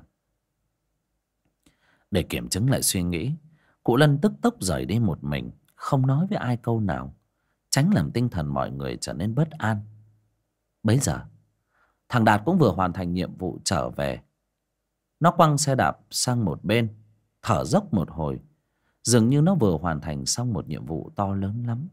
Để kiểm chứng lại suy nghĩ, cụ Lân tức tốc rời đi một mình, không nói với ai câu nào, tránh làm tinh thần mọi người trở nên bất an. Bấy giờ, thằng Đạt cũng vừa hoàn thành nhiệm vụ trở về. Nó quăng xe đạp sang một bên, thở dốc một hồi, dường như nó vừa hoàn thành xong một nhiệm vụ to lớn lắm.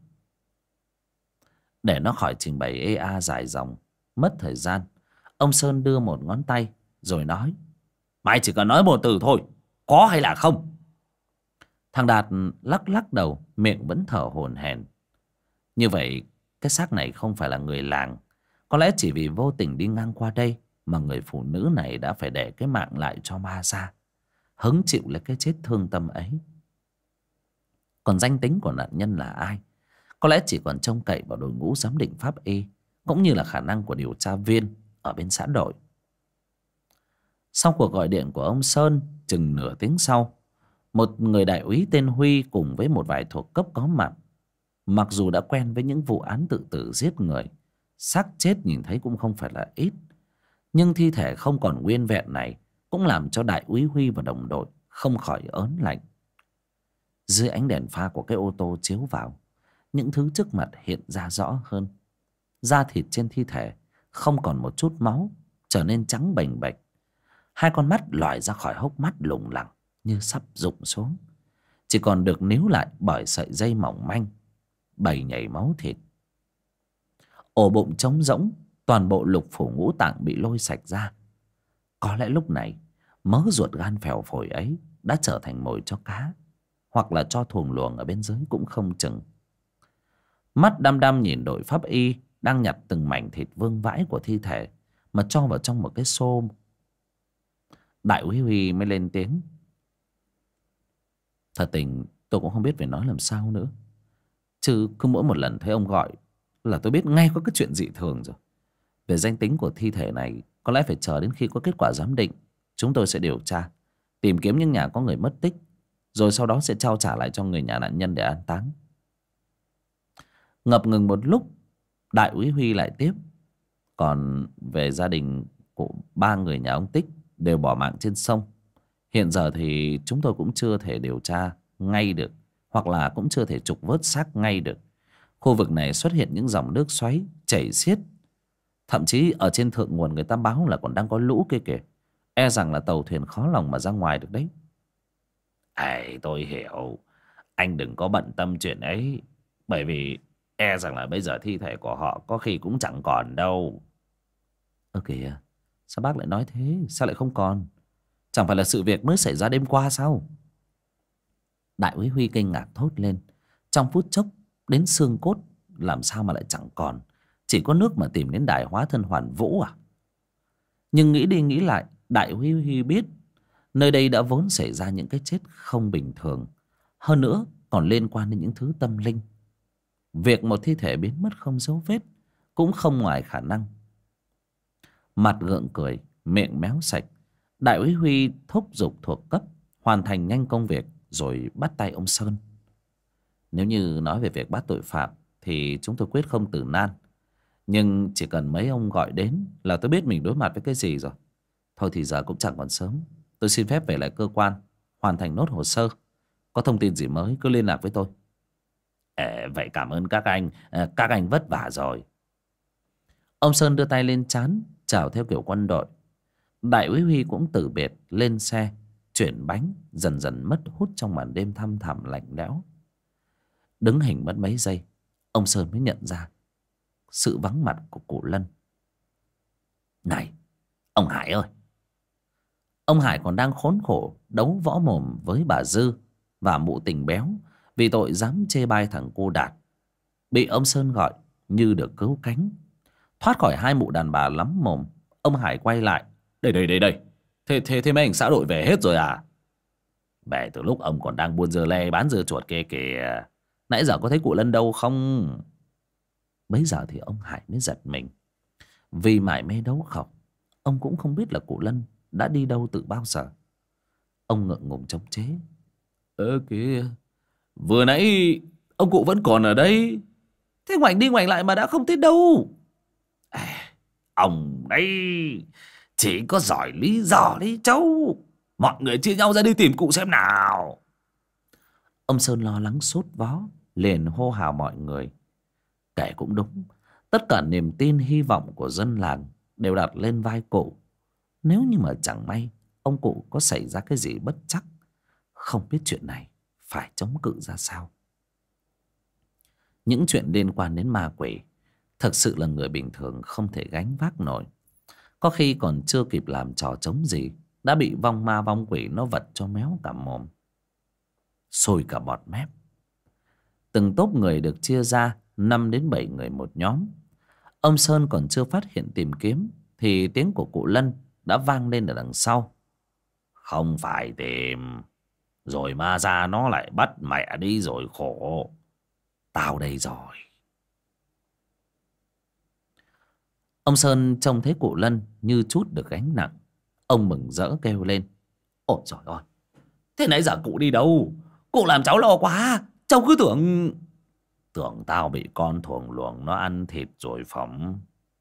Để nó khỏi trình bày ê a dài dòng, mất thời gian, ông Sơn đưa một ngón tay rồi nói: Mày chỉ cần nói một từ thôi, có hay là không. Thằng Đạt lắc lắc đầu, miệng vẫn thở hổn hển. Như vậy cái xác này không phải là người làng. Có lẽ chỉ vì vô tình đi ngang qua đây mà người phụ nữ này đã phải để cái mạng lại cho ma da, hứng chịu lấy cái chết thương tâm ấy. Còn danh tính của nạn nhân là ai, có lẽ chỉ còn trông cậy vào đội ngũ giám định pháp y, cũng như là khả năng của điều tra viên ở bên xã đội. Sau cuộc gọi điện của ông Sơn, chừng nửa tiếng sau, một người đại úy tên Huy cùng với một vài thuộc cấp có mặt. Mặc dù đã quen với những vụ án tự tử giết người, xác chết nhìn thấy cũng không phải là ít, nhưng thi thể không còn nguyên vẹn này cũng làm cho đại úy Huy và đồng đội không khỏi ớn lạnh. Dưới ánh đèn pha của cái ô tô chiếu vào, những thứ trước mặt hiện ra rõ hơn. Da thịt trên thi thể không còn một chút máu, trở nên trắng bềnh bệch. Hai con mắt lòi ra khỏi hốc mắt lủng lẳng như sắp rụng xuống, chỉ còn được níu lại bởi sợi dây mỏng manh, bầy nhảy máu thịt. Ổ bụng trống rỗng, toàn bộ lục phủ ngũ tạng bị lôi sạch ra. Có lẽ lúc này mớ ruột gan phèo phổi ấy đã trở thành mồi cho cá, hoặc là cho thuồng luồng ở bên dưới cũng không chừng. Mắt đăm đăm nhìn đội pháp y đang nhặt từng mảnh thịt vương vãi của thi thể mà cho vào trong một cái xô. Đại úy Huy mới lên tiếng: Thật tình tôi cũng không biết phải nói làm sao nữa, chứ cứ mỗi một lần thấy ông gọi là tôi biết ngay có cái chuyện dị thường rồi. Về danh tính của thi thể này Có lẽ phải chờ đến khi có kết quả giám định, chúng tôi sẽ điều tra, tìm kiếm những nhà có người mất tích, rồi sau đó sẽ trao trả lại cho người nhà nạn nhân để an táng. Ngập ngừng một lúc, đại úy Huy lại tiếp. Còn về gia đình của 3 người nhà ông Tích đều bỏ mạng trên sông, hiện giờ thì chúng tôi cũng chưa thể điều tra ngay được, hoặc là cũng chưa thể trục vớt xác ngay được. Khu vực này xuất hiện những dòng nước xoáy chảy xiết, thậm chí ở trên thượng nguồn người ta báo là còn đang có lũ kia kìa. E rằng là tàu thuyền khó lòng mà ra ngoài được đấy. Tôi hiểu, anh đừng có bận tâm chuyện ấy, bởi vì e rằng là bây giờ thi thể của họ có khi cũng chẳng còn đâu. Ơ kìa, sao bác lại nói thế? Sao lại không còn? Chẳng phải là sự việc mới xảy ra đêm qua sao? Đại úy Huy kinh ngạc thốt lên. Trong phút chốc, đến xương cốt làm sao mà lại chẳng còn? Chỉ có nước mà tìm đến đài hóa thân Hoàn Vũ à? Nhưng nghĩ đi nghĩ lại, đại úy Huy biết nơi đây đã vốn xảy ra những cái chết không bình thường, hơn nữa còn liên quan đến những thứ tâm linh. Việc một thi thể biến mất không dấu vết cũng không ngoài khả năng. Mặt gượng cười, miệng méo sạch, đại úy Huy thúc giục thuộc cấp hoàn thành nhanh công việc rồi bắt tay ông Sơn. Nếu như nói về việc bắt tội phạm thì chúng tôi quyết không từ nan, nhưng chỉ cần mấy ông gọi đến là tôi biết mình đối mặt với cái gì rồi. Thôi thì giờ cũng chẳng còn sớm, tôi xin phép về lại cơ quan hoàn thành nốt hồ sơ. Có thông tin gì mới cứ liên lạc với tôi. Vậy cảm ơn các anh. Các anh vất vả rồi. Ông Sơn đưa tay lên trán chào theo kiểu quân đội. Đại úy Huy cũng từ biệt lên xe, chuyển bánh, dần dần mất hút trong màn đêm thăm thẳm lạnh lẽo. Đứng hình mất mấy giây, ông Sơn mới nhận ra sự vắng mặt của cụ Lân. Này, ông Hải ơi! Ông Hải còn đang khốn khổ đấu võ mồm với bà Dư và mụ Tình Béo vì tội dám chê bai thằng cô Đạt. Bị ông Sơn gọi như được cứu cánh. Thoát khỏi hai mụ đàn bà lắm mồm, ông Hải quay lại. Đây. Thế mấy anh xã đội về hết rồi à? Về từ lúc ông còn đang buôn dưa lê bán dưa chuột kia kìa. Nãy giờ có thấy cụ Lân đâu không? Bấy giờ thì ông Hải mới giật mình. Vì mải mê đấu khẩu, ông cũng không biết là cụ Lân đã đi đâu từ bao giờ. Ông ngượng ngùng chống chế. Kìa, vừa nãy ông cụ vẫn còn ở đây. Thế ngoảnh đi ngoảnh lại mà đã không thấy đâu. Ông đấy chỉ có giỏi lý do đấy cháu. Mọi người chia nhau ra đi tìm cụ xem nào. Ông Sơn lo lắng sốt vó, liền hô hào mọi người. Kể cũng đúng, tất cả niềm tin hy vọng của dân làng đều đặt lên vai cụ. Nếu như mà chẳng may ông cụ có xảy ra cái gì bất trắc, không biết chuyện này phải chống cự ra sao. Những chuyện liên quan đến ma quỷ thực sự là người bình thường không thể gánh vác nổi. Có khi còn chưa kịp làm trò trống gì đã bị vong ma vong quỷ nó vật cho méo cả mồm, sôi cả bọt mép. Từng tốp người được chia ra 5 đến 7 người một nhóm. Ông Sơn còn chưa phát hiện tìm kiếm thì tiếng của cụ Lân đã vang lên ở đằng sau. Không phải tìm, rồi ma ra nó lại bắt mẹ đi rồi khổ. Tao đây rồi. Ông Sơn trông thấy cụ Lân như chút được gánh nặng. Ông mừng rỡ kêu lên. Ôi trời ơi, thế nãy giờ cụ đi đâu? Cụ làm cháu lo quá. Cháu cứ tưởng tao bị con thuồng luồng nó ăn thịt rồi phỏng.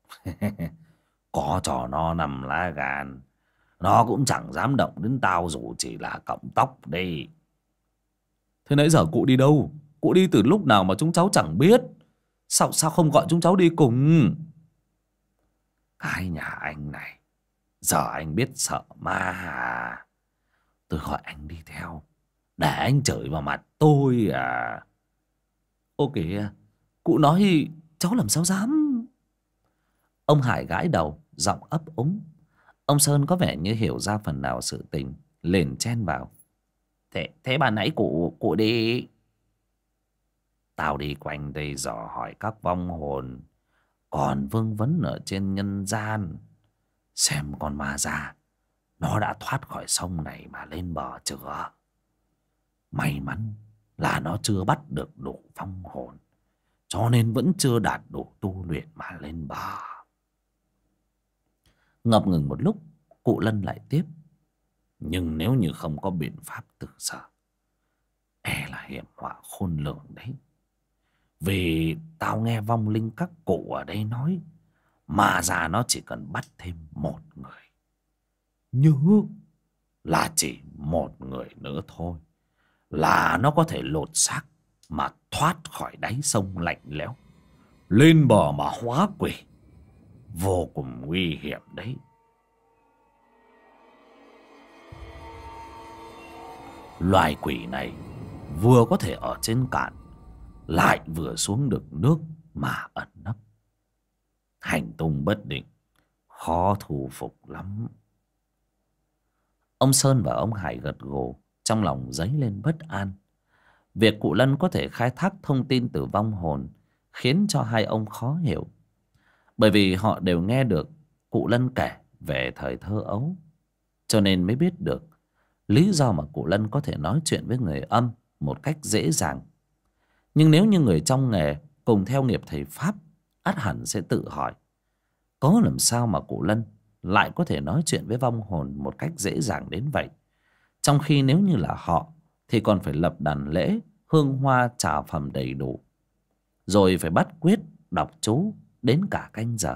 Có cho nó nằm lá gan, nó cũng chẳng dám động đến tao dù chỉ là cọng tóc đây. Thế nãy giờ cụ đi đâu? Cụ đi từ lúc nào mà chúng cháu chẳng biết? Sao không gọi chúng cháu đi cùng? Cái nhà anh này, giờ anh biết sợ ma à? Tôi gọi anh đi theo để anh chửi vào mặt tôi à? Ô kìa, cụ nói cháu làm sao dám. Ông Hải gãi đầu, giọng ấp úng. Ông Sơn có vẻ như hiểu ra phần nào sự tình, liền chen vào. Thế bà nãy cụ đi. Tao đi quanh đây dò hỏi các vong hồn còn vương vấn ở trên nhân gian, xem con ma già nó đã thoát khỏi sông này mà lên bờ chưa. May mắn là nó chưa bắt được đủ vong hồn, cho nên vẫn chưa đạt đủ tu luyện mà lên bờ. Ngập ngừng một lúc, cụ Lân lại tiếp: nhưng nếu như không có biện pháp từ giờ, e là hiểm họa khôn lường đấy. Vì tao nghe vong linh các cụ ở đây nói, mà già nó chỉ cần bắt thêm một người, nhớ là chỉ một người nữa thôi, là nó có thể lột xác mà thoát khỏi đáy sông lạnh lẽo, lên bờ mà hóa quỷ. Vô cùng nguy hiểm đấy. Loài quỷ này vừa có thể ở trên cạn, lại vừa xuống được nước mà ẩn nấp, hành tung bất định, khó thu phục lắm. Ông Sơn và ông Hải gật gù, trong lòng dấy lên bất an. Việc cụ Lân có thể khai thác thông tin từ vong hồn khiến cho hai ông khó hiểu, bởi vì họ đều nghe được cụ Lân kể về thời thơ ấu, cho nên mới biết được lý do mà cụ Lân có thể nói chuyện với người âm một cách dễ dàng. Nhưng nếu như người trong nghề cùng theo nghiệp thầy Pháp, ắt hẳn sẽ tự hỏi, có làm sao mà cụ Lân lại có thể nói chuyện với vong hồn một cách dễ dàng đến vậy, trong khi nếu như là họ thì còn phải lập đàn lễ, hương hoa trà phẩm đầy đủ, rồi phải bắt quyết đọc chú đến cả canh giờ.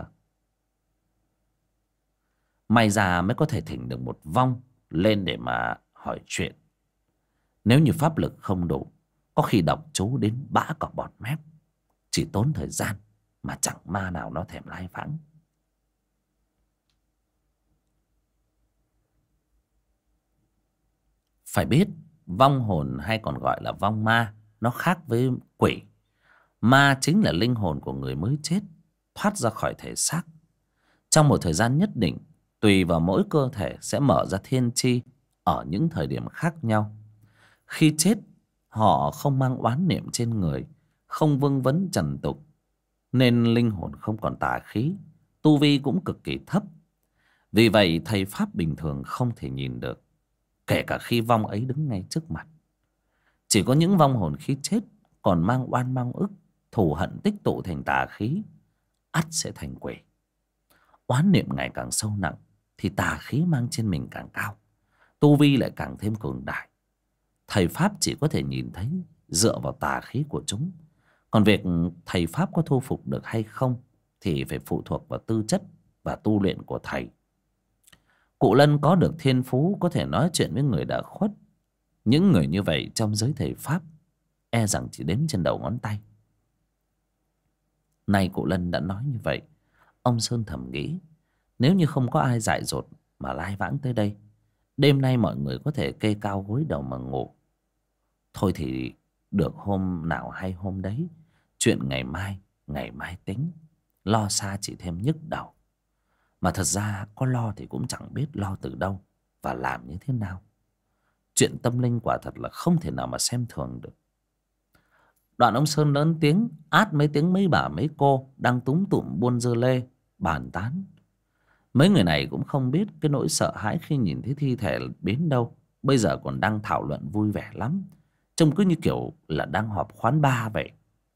May ra mới có thể thỉnh được một vong lên để mà hỏi chuyện. Nếu như pháp lực không đủ, có khi đọc chú đến bã cả bọt mép, chỉ tốn thời gian mà chẳng ma nào nó thèm lai vãng. Phải biết vong hồn hay còn gọi là vong ma, nó khác với quỷ. Ma chính là linh hồn của người mới chết thoát ra khỏi thể xác. Trong một thời gian nhất định, tùy vào mỗi cơ thể sẽ mở ra thiên chi ở những thời điểm khác nhau. Khi chết, họ không mang oán niệm trên người, không vương vấn trần tục, nên linh hồn không còn tà khí, tu vi cũng cực kỳ thấp. Vì vậy thầy Pháp bình thường không thể nhìn được, kể cả khi vong ấy đứng ngay trước mặt. Chỉ có những vong hồn khi chết còn mang oan mang ức, thù hận tích tụ thành tà khí, ắt sẽ thành quỷ. Oán niệm ngày càng sâu nặng thì tà khí mang trên mình càng cao, tu vi lại càng thêm cường đại. Thầy Pháp chỉ có thể nhìn thấy dựa vào tà khí của chúng, còn việc thầy Pháp có thu phục được hay không thì phải phụ thuộc vào tư chất và tu luyện của thầy. Cụ Lân có được thiên phú có thể nói chuyện với người đã khuất. Những người như vậy trong giới thầy Pháp e rằng chỉ đếm trên đầu ngón tay. Nay cụ Lân đã nói như vậy, ông Sơn thầm nghĩ, nếu như không có ai dại dột mà lai vãng tới đây, đêm nay mọi người có thể kê cao gối đầu mà ngủ. Thôi thì được hôm nào hay hôm đấy, chuyện ngày mai tính, lo xa chỉ thêm nhức đầu. Mà thật ra có lo thì cũng chẳng biết lo từ đâu và làm như thế nào. Chuyện tâm linh quả thật là không thể nào mà xem thường được. Đoạn ông Sơn lớn tiếng át mấy tiếng mấy bà mấy cô đang túm tụm buôn dưa lê bàn tán. Mấy người này cũng không biết cái nỗi sợ hãi khi nhìn thấy thi thể đến đâu, bây giờ còn đang thảo luận vui vẻ lắm, trông cứ như kiểu là đang họp khoán ba vậy.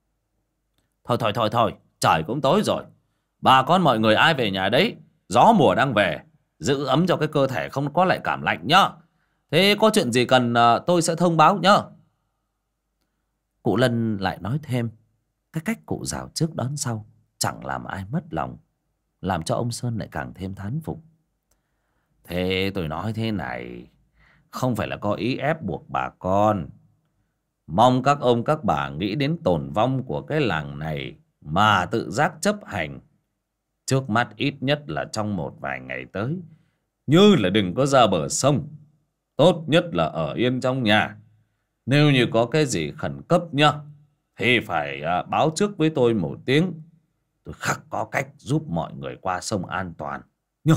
Thôi, trời cũng tối rồi, bà con mọi người ai về nhà đấy, gió mùa đang về, giữ ấm cho cái cơ thể không có lại cảm lạnh nhá. Thế có chuyện gì cần tôi sẽ thông báo nhá. Cụ Lân lại nói thêm, cái cách cụ rào trước đón sau chẳng làm ai mất lòng, làm cho ông Sơn lại càng thêm thán phục. Thế tôi nói thế này, không phải là có ý ép buộc bà con. Mong các ông các bà nghĩ đến tồn vong của cái làng này mà tự giác chấp hành. Trước mắt ít nhất là trong một vài ngày tới, như là đừng có ra bờ sông, tốt nhất là ở yên trong nhà. Nếu như có cái gì khẩn cấp nhá, thì phải báo trước với tôi một tiếng, tôi khắc có cách giúp mọi người qua sông an toàn nhá.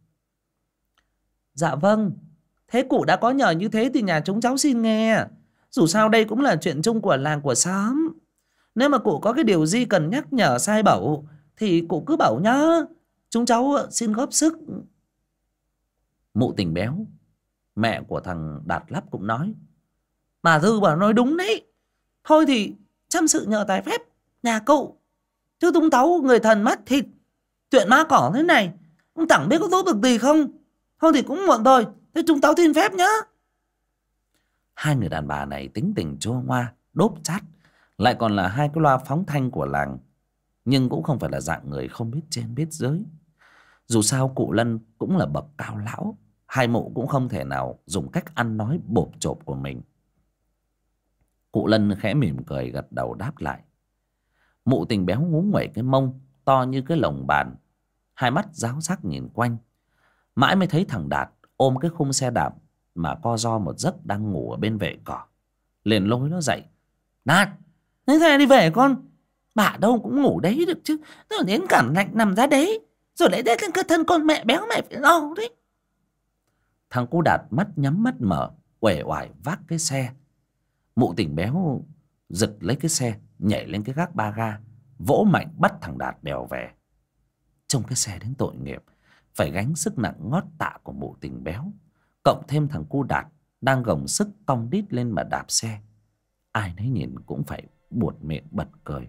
Dạ vâng, thế cụ đã có nhờ như thế thì nhà chúng cháu xin nghe. Dù sao đây cũng là chuyện chung của làng của xóm. Nếu mà cụ có cái điều gì cần nhắc nhở sai bảo thì cụ cứ bảo nhá, chúng cháu xin góp sức. Mụ Tình Béo, mẹ của thằng Đạt Lắp cũng nói, Bà Thư bảo nói đúng đấy. Thôi thì chăm sự nhờ tài phép nhà cụ, chứ tung táu người thần mắt thịt, chuyện ma cỏ thế này Chẳng biết có giúp được gì không. Thôi thì cũng muộn rồi, thế chúng tao xin phép nhá. Hai người đàn bà này tính tình chua ngoa, đốp chát, lại còn là hai cái loa phóng thanh của làng, nhưng cũng không phải là dạng người không biết trên biết dưới. Dù sao cụ Lân cũng là bậc cao lão, hai mụ cũng không thể nào dùng cách ăn nói bộp chộp của mình. Cụ Lân khẽ mỉm cười gật đầu đáp lại. Mụ Tình béo ngú nguẩy cái mông to như cái lồng bàn, hai mắt ráo sắc nhìn quanh, mãi mới thấy thằng Đạt ôm cái khung xe đạp mà co ro một giấc đang ngủ ở bên vệ cỏ, liền lôi nó dậy. Đạt, thế này đi về con. Bà đâu cũng ngủ đấy được chứ, rồi đến cảm lạnh nằm ra đấy, rồi lại đến cái thân con mẹ béo mẹ phải lo đấy. Thằng cu Đạt mắt nhắm mắt mở, uể oải vác cái xe. Mụ Tình béo giật lấy cái xe, nhảy lên cái gác ba ga, vỗ mạnh bắt thằng Đạt đèo về. Trông cái xe đến tội nghiệp, phải gánh sức nặng ngót tạ của mụ Tình béo, cộng thêm thằng cu Đạt đang gồng sức cong đít lên mà đạp xe. Ai nấy nhìn cũng phải buột miệng bật cười.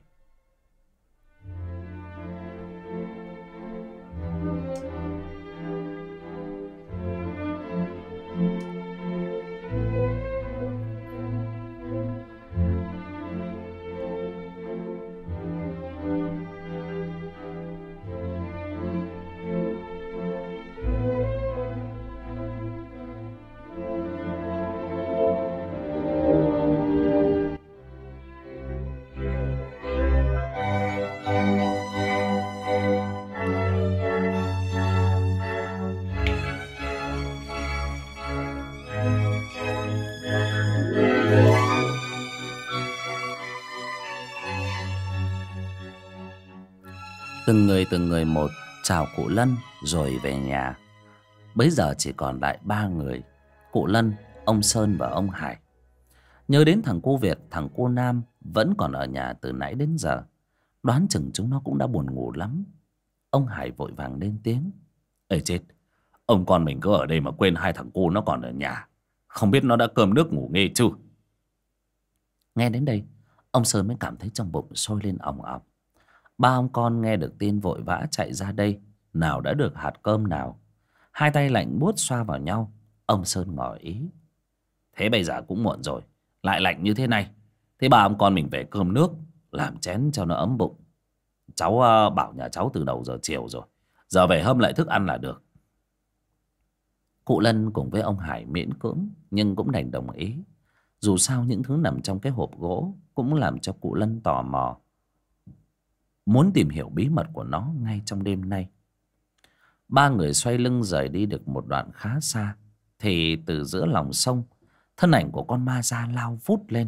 Từng người một chào cụ Lân rồi về nhà. Bấy giờ chỉ còn lại ba người: cụ Lân, ông Sơn và ông Hải. Nhớ đến thằng cu Việt, thằng cu Nam vẫn còn ở nhà từ nãy đến giờ, đoán chừng chúng nó cũng đã buồn ngủ lắm. Ông Hải vội vàng lên tiếng: Ê chết, ông con mình cứ ở đây mà quên hai thằng cu nó còn ở nhà, không biết nó đã cơm nước ngủ nghê chưa. Nghe đến đây, ông Sơn mới cảm thấy trong bụng sôi lên òng òng. Ba ông con nghe được tin vội vã chạy ra đây, nào đã được hạt cơm nào. Hai tay lạnh buốt xoa vào nhau, ông Sơn ngỏ ý: Thế bây giờ cũng muộn rồi, lại lạnh như thế này, thế ba ông con mình về cơm nước, làm chén cho nó ấm bụng. Cháu bảo nhà cháu từ đầu giờ chiều rồi, giờ về hâm lại thức ăn là được. Cụ Lân cùng với ông Hải miễn cưỡng nhưng cũng đành đồng ý. Dù sao những thứ nằm trong cái hộp gỗ cũng làm cho cụ Lân tò mò, muốn tìm hiểu bí mật của nó ngay trong đêm nay. Ba người xoay lưng rời đi được một đoạn khá xa, thì từ giữa lòng sông, thân ảnh của con ma da lao vút lên.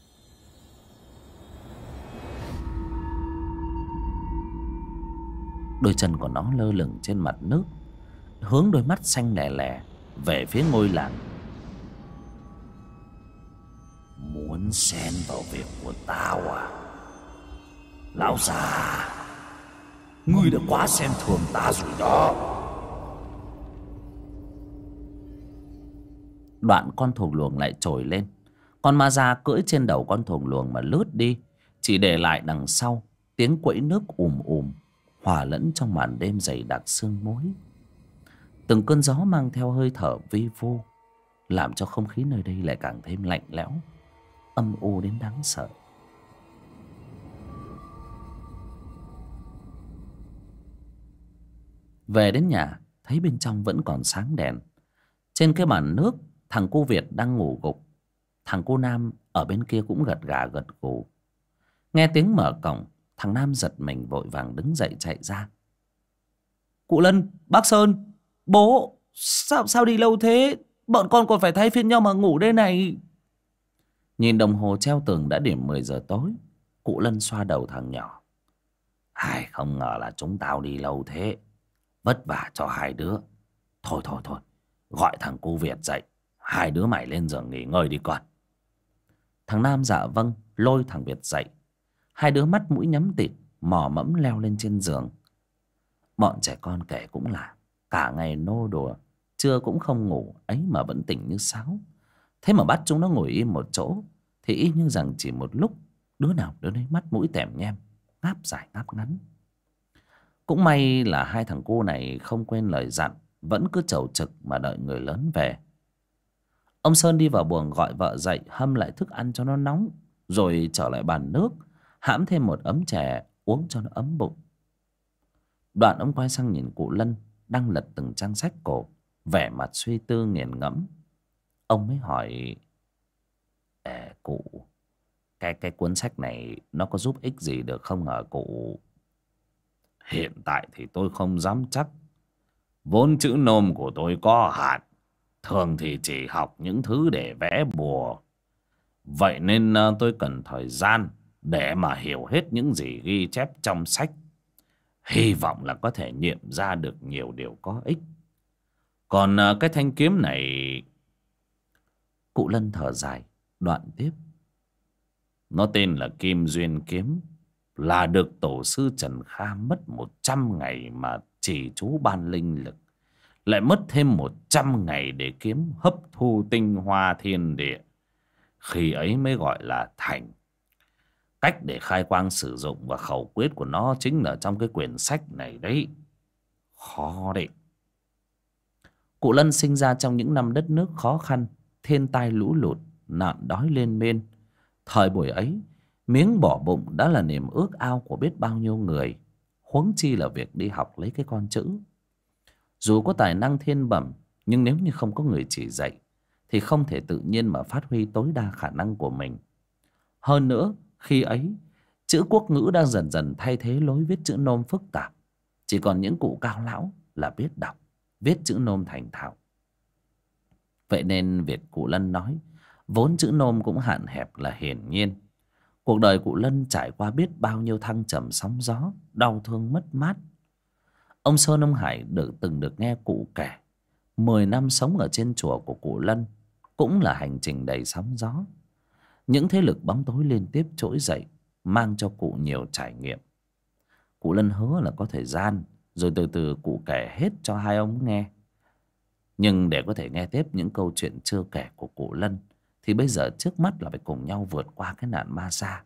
Đôi chân của nó lơ lửng trên mặt nước, hướng đôi mắt xanh lè lè về phía ngôi làng. Muốn xen vào việc của tao à? Lão già, ngươi đã quá xem thường ta rồi đó. Đoạn con thùng luồng lại trồi lên. Con ma da cưỡi trên đầu con thùng luồng mà lướt đi, chỉ để lại đằng sau tiếng quẫy nước ùm ùm hòa lẫn trong màn đêm dày đặc sương muối. Từng cơn gió mang theo hơi thở vi vu, làm cho không khí nơi đây lại càng thêm lạnh lẽo, âm u đến đáng sợ. Về đến nhà, thấy bên trong vẫn còn sáng đèn. Trên cái bàn nước, thằng cu Việt đang ngủ gục. Thằng cu Nam ở bên kia cũng gật gà gật gù. Nghe tiếng mở cổng, thằng Nam giật mình vội vàng đứng dậy chạy ra. Cụ Lân, bác Sơn, bố, sao đi lâu thế? Bọn con còn phải thay phiên nhau mà ngủ đây này. Nhìn đồng hồ treo tường đã điểm 10 giờ tối, cụ Lân xoa đầu thằng nhỏ. Ai không ngờ là chúng tao đi lâu thế, vất vả cho hai đứa. Thôi, gọi thằng cu Việt dậy, hai đứa mày lên giường nghỉ ngơi đi con. Thằng Nam dạ vâng, lôi thằng Việt dậy. Hai đứa mắt mũi nhắm tịt, mò mẫm leo lên trên giường. Bọn trẻ con kể cũng là cả ngày nô đùa, trưa cũng không ngủ ấy mà vẫn tỉnh như sáo. Thế mà bắt chúng nó ngồi im một chỗ thì y như rằng chỉ một lúc, đứa nào đứa nấy mắt mũi tèm nhem, ngáp dài ngáp ngắn. Cũng may là hai thằng cu này không quên lời dặn, vẫn cứ chầu trực mà đợi người lớn về. Ông Sơn đi vào buồng gọi vợ dậy, hâm lại thức ăn cho nó nóng, rồi trở lại bàn nước, hãm thêm một ấm chè uống cho nó ấm bụng. Đoạn ông quay sang nhìn cụ Lân đang lật từng trang sách cổ, vẻ mặt suy tư nghiền ngẫm. Ông mới hỏi: Cụ, cái cuốn sách này nó có giúp ích gì được không hả cụ? Hiện tại thì tôi không dám chắc. Vốn chữ nôm của tôi có hạn, thường thì chỉ học những thứ để vẽ bùa. Vậy nên tôi cần thời gian để mà hiểu hết những gì ghi chép trong sách. Hy vọng là có thể nghiệm ra được nhiều điều có ích. Còn cái thanh kiếm này... Cụ Lân thở dài, đoạn tiếp: nó tên là Kim Duyên Kiếm, là được tổ sư Trần Kha mất 100 ngày mà chỉ chú ban linh lực, lại mất thêm 100 ngày để kiếm hấp thu tinh hoa thiên địa. Khi ấy mới gọi là thành. Cách để khai quang sử dụng và khẩu quyết của nó chính là trong cái quyển sách này đấy. Khó đấy. Cụ Lân sinh ra trong những năm đất nước khó khăn, thiên tai lũ lụt, nạn đói lên men. Thời buổi ấy, miếng bỏ bụng đã là niềm ước ao của biết bao nhiêu người, huống chi là việc đi học lấy cái con chữ. Dù có tài năng thiên bẩm, nhưng nếu như không có người chỉ dạy thì không thể tự nhiên mà phát huy tối đa khả năng của mình. Hơn nữa, khi ấy, chữ quốc ngữ đang dần dần thay thế lối viết chữ nôm phức tạp. Chỉ còn những cụ cao lão là biết đọc, viết chữ nôm thành thạo. Vậy nên việc cụ Lân nói vốn chữ nôm cũng hạn hẹp là hiển nhiên. Cuộc đời cụ Lân trải qua biết bao nhiêu thăng trầm sóng gió, đau thương mất mát. Ông Sơn ông Hải từng được nghe cụ kể 10 năm sống ở trên chùa của cụ Lân cũng là hành trình đầy sóng gió. Những thế lực bóng tối liên tiếp trỗi dậy, mang cho cụ nhiều trải nghiệm. Cụ Lân hứa là có thời gian rồi từ từ cụ kể hết cho hai ông nghe. Nhưng để có thể nghe tiếp những câu chuyện chưa kể của cụ Lân thì bây giờ trước mắt là phải cùng nhau vượt qua cái nạn ma xa.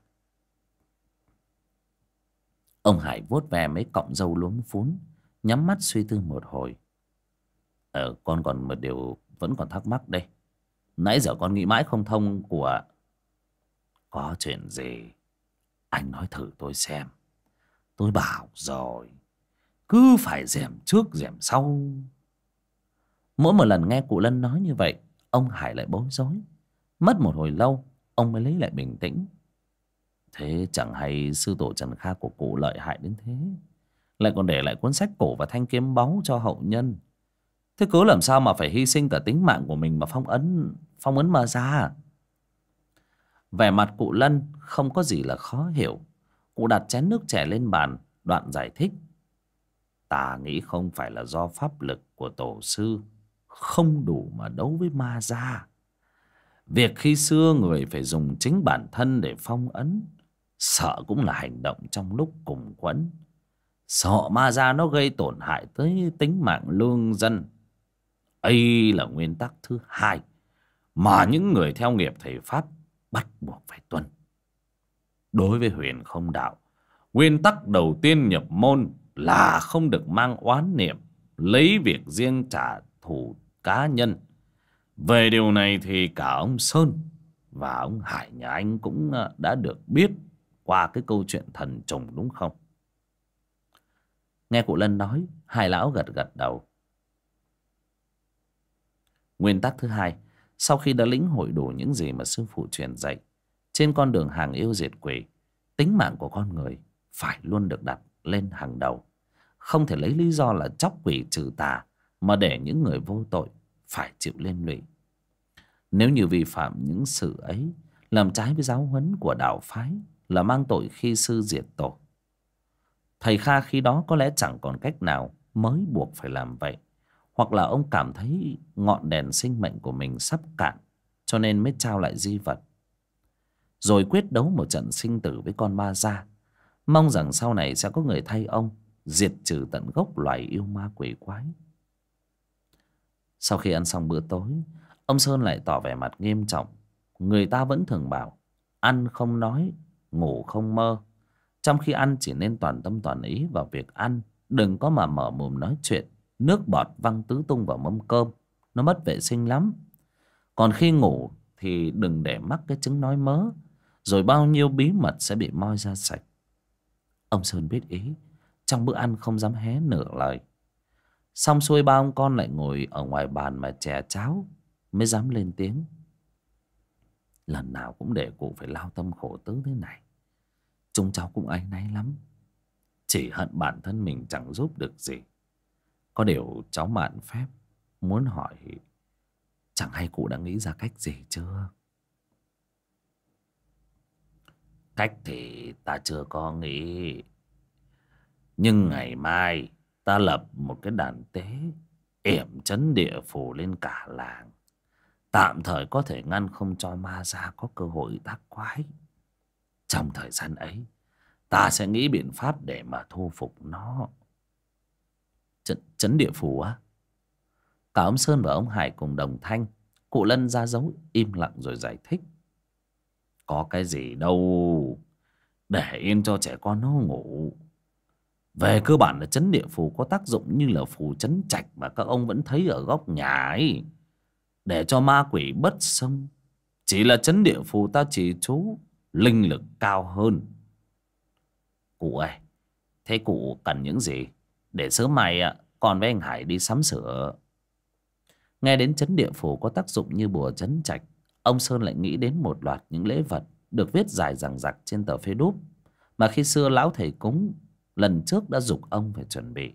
Ông Hải vuốt ve mấy cọng râu luống phún, nhắm mắt suy tư một hồi. Con còn một điều vẫn còn thắc mắc đây. Nãy giờ con nghĩ mãi không thông của... Có chuyện gì anh nói thử tôi xem. Tôi bảo rồi, cứ phải rèm trước rèm sau. Mỗi một lần nghe cụ Lân nói như vậy, ông Hải lại bối rối. Mất một hồi lâu, ông mới lấy lại bình tĩnh. Thế chẳng hay sư tổ Trần Kha của cụ lợi hại đến thế, lại còn để lại cuốn sách cổ và thanh kiếm báu cho hậu nhân. Thế cứ làm sao mà phải hy sinh cả tính mạng của mình mà phong ấn mà ra? Vẻ mặt cụ Lân không có gì là khó hiểu. Cụ đặt chén nước chè lên bàn, đoạn giải thích: Ta nghĩ không phải là do pháp lực của tổ sư không đủ mà đấu với ma gia. Việc khi xưa người phải dùng chính bản thân để phong ấn, sợ cũng là hành động trong lúc cùng quẫn. Sợ ma gia nó gây tổn hại tới tính mạng lương dân. Ấy là nguyên tắc thứ hai mà những người theo nghiệp thầy pháp bắt buộc phải tuân. Đối với huyền không đạo, nguyên tắc đầu tiên nhập môn là không được mang oán niệm, lấy việc riêng trả thù cá nhân. Về điều này thì cả ông Sơn và ông Hải nhà anh cũng đã được biết qua cái câu chuyện thần trùng đúng không? Nghe cụ Lân nói, hai lão gật gật đầu. Nguyên tắc thứ hai, sau khi đã lĩnh hội đủ những gì mà sư phụ truyền dạy, trên con đường hàng yêu diệt quỷ, tính mạng của con người phải luôn được đặt lên hàng đầu. Không thể lấy lý do là chóc quỷ trừ tà mà để những người vô tội phải chịu liên lụy. Nếu như vi phạm những sự ấy, làm trái với giáo huấn của đạo phái, là mang tội khi sư diệt tổ. Thầy Kha khi đó có lẽ chẳng còn cách nào, mới buộc phải làm vậy. Hoặc là ông cảm thấy ngọn đèn sinh mệnh của mình sắp cạn, cho nên mới trao lại di vật, rồi quyết đấu một trận sinh tử với con ma da. Mong rằng sau này sẽ có người thay ông diệt trừ tận gốc loài yêu ma quỷ quái. Sau khi ăn xong bữa tối, ông Sơn lại tỏ vẻ mặt nghiêm trọng. Người ta vẫn thường bảo ăn không nói, ngủ không mơ. Trong khi ăn chỉ nên toàn tâm toàn ý vào việc ăn, đừng có mà mở mồm nói chuyện, nước bọt văng tứ tung vào mâm cơm, nó mất vệ sinh lắm. Còn khi ngủ thì đừng để mắc cái chứng nói mớ, rồi bao nhiêu bí mật sẽ bị moi ra sạch. Ông Sơn biết ý, trong bữa ăn không dám hé nửa lời. Xong xuôi ba ông con lại ngồi ở ngoài bàn mà chè cháo, mới dám lên tiếng. Lần nào cũng để cụ phải lao tâm khổ tứ thế này, chúng cháu cũng áy náy lắm. Chỉ hận bản thân mình chẳng giúp được gì. Có điều cháu mạn phép muốn hỏi, chẳng hay cụ đã nghĩ ra cách gì chưa? Cách thì ta chưa có nghĩ, nhưng ngày mai ta lập một cái đàn tế yểm trấn địa phủ lên cả làng, tạm thời có thể ngăn không cho ma gia có cơ hội tác quái. Trong thời gian ấy, ta sẽ nghĩ biện pháp để mà thu phục nó. Trấn địa phủ á? Cả ông Sơn và ông Hải cùng đồng thanh. Cụ Lân ra dấu im lặng rồi giải thích. Có cái gì đâu, để yên cho trẻ con nó ngủ. Về cơ bản là trấn địa phủ có tác dụng như là phù trấn trạch mà các ông vẫn thấy ở góc nhà ấy, để cho ma quỷ bất xông. Chỉ là trấn địa phủ ta chỉ chú linh lực cao hơn. Cụ ơi, thế cụ cần những gì để sớm mai con với anh Hải đi sắm sửa? Nghe đến trấn địa phủ có tác dụng như bùa trấn trạch, ông Sơn lại nghĩ đến một loạt những lễ vật được viết dài dằng dặc trên tờ phê đúp mà khi xưa lão thầy cúng lần trước đã giục ông phải chuẩn bị.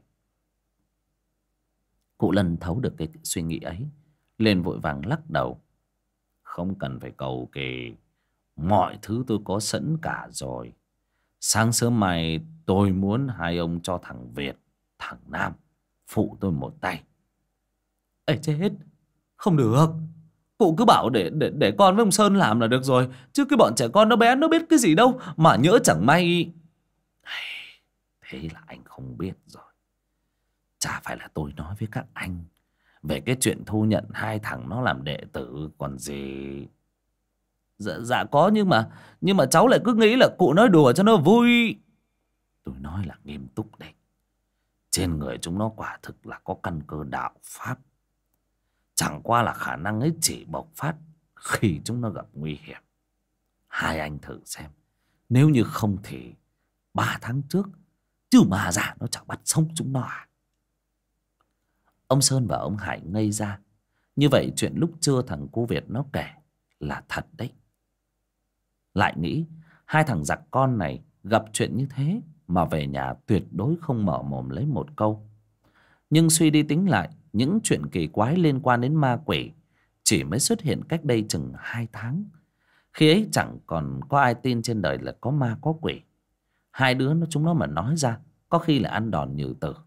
Cụ Lân thấu được cái suy nghĩ ấy, liền vội vàng lắc đầu. Không cần phải cầu kỳ, mọi thứ tôi có sẵn cả rồi. Sáng sớm mai tôi muốn hai ông cho thằng Việt, thằng Nam phụ tôi một tay. Ê chết, không được. Cụ cứ bảo để con với ông Sơn làm là được rồi, chứ cái bọn trẻ con nó bé nó biết cái gì đâu, mà nhỡ chẳng may. Thế là anh không biết rồi. Chả phải là tôi nói với các anh về cái chuyện thu nhận hai thằng nó làm đệ tử còn gì. Dạ có, nhưng mà cháu lại cứ nghĩ là cụ nói đùa cho nó vui. Tôi nói là nghiêm túc đấy. Trên người chúng nó quả thực là có căn cơ đạo pháp. Chẳng qua là khả năng ấy chỉ bộc phát khi chúng nó gặp nguy hiểm. Hai anh thử xem, nếu như không thì 3 tháng trước chứ mà giả nó chẳng bắt sống chúng nó à? Ông Sơn và ông Hải ngây ra. Như vậy chuyện lúc trưa thằng cu Việt nó kể là thật đấy. Lại nghĩ hai thằng giặc con này gặp chuyện như thế mà về nhà tuyệt đối không mở mồm lấy một câu. Nhưng suy đi tính lại, những chuyện kỳ quái liên quan đến ma quỷ chỉ mới xuất hiện cách đây chừng 2 tháng. Khi ấy chẳng còn có ai tin trên đời là có ma có quỷ. Hai đứa chúng nó mà nói ra có khi là ăn đòn nhừ tử.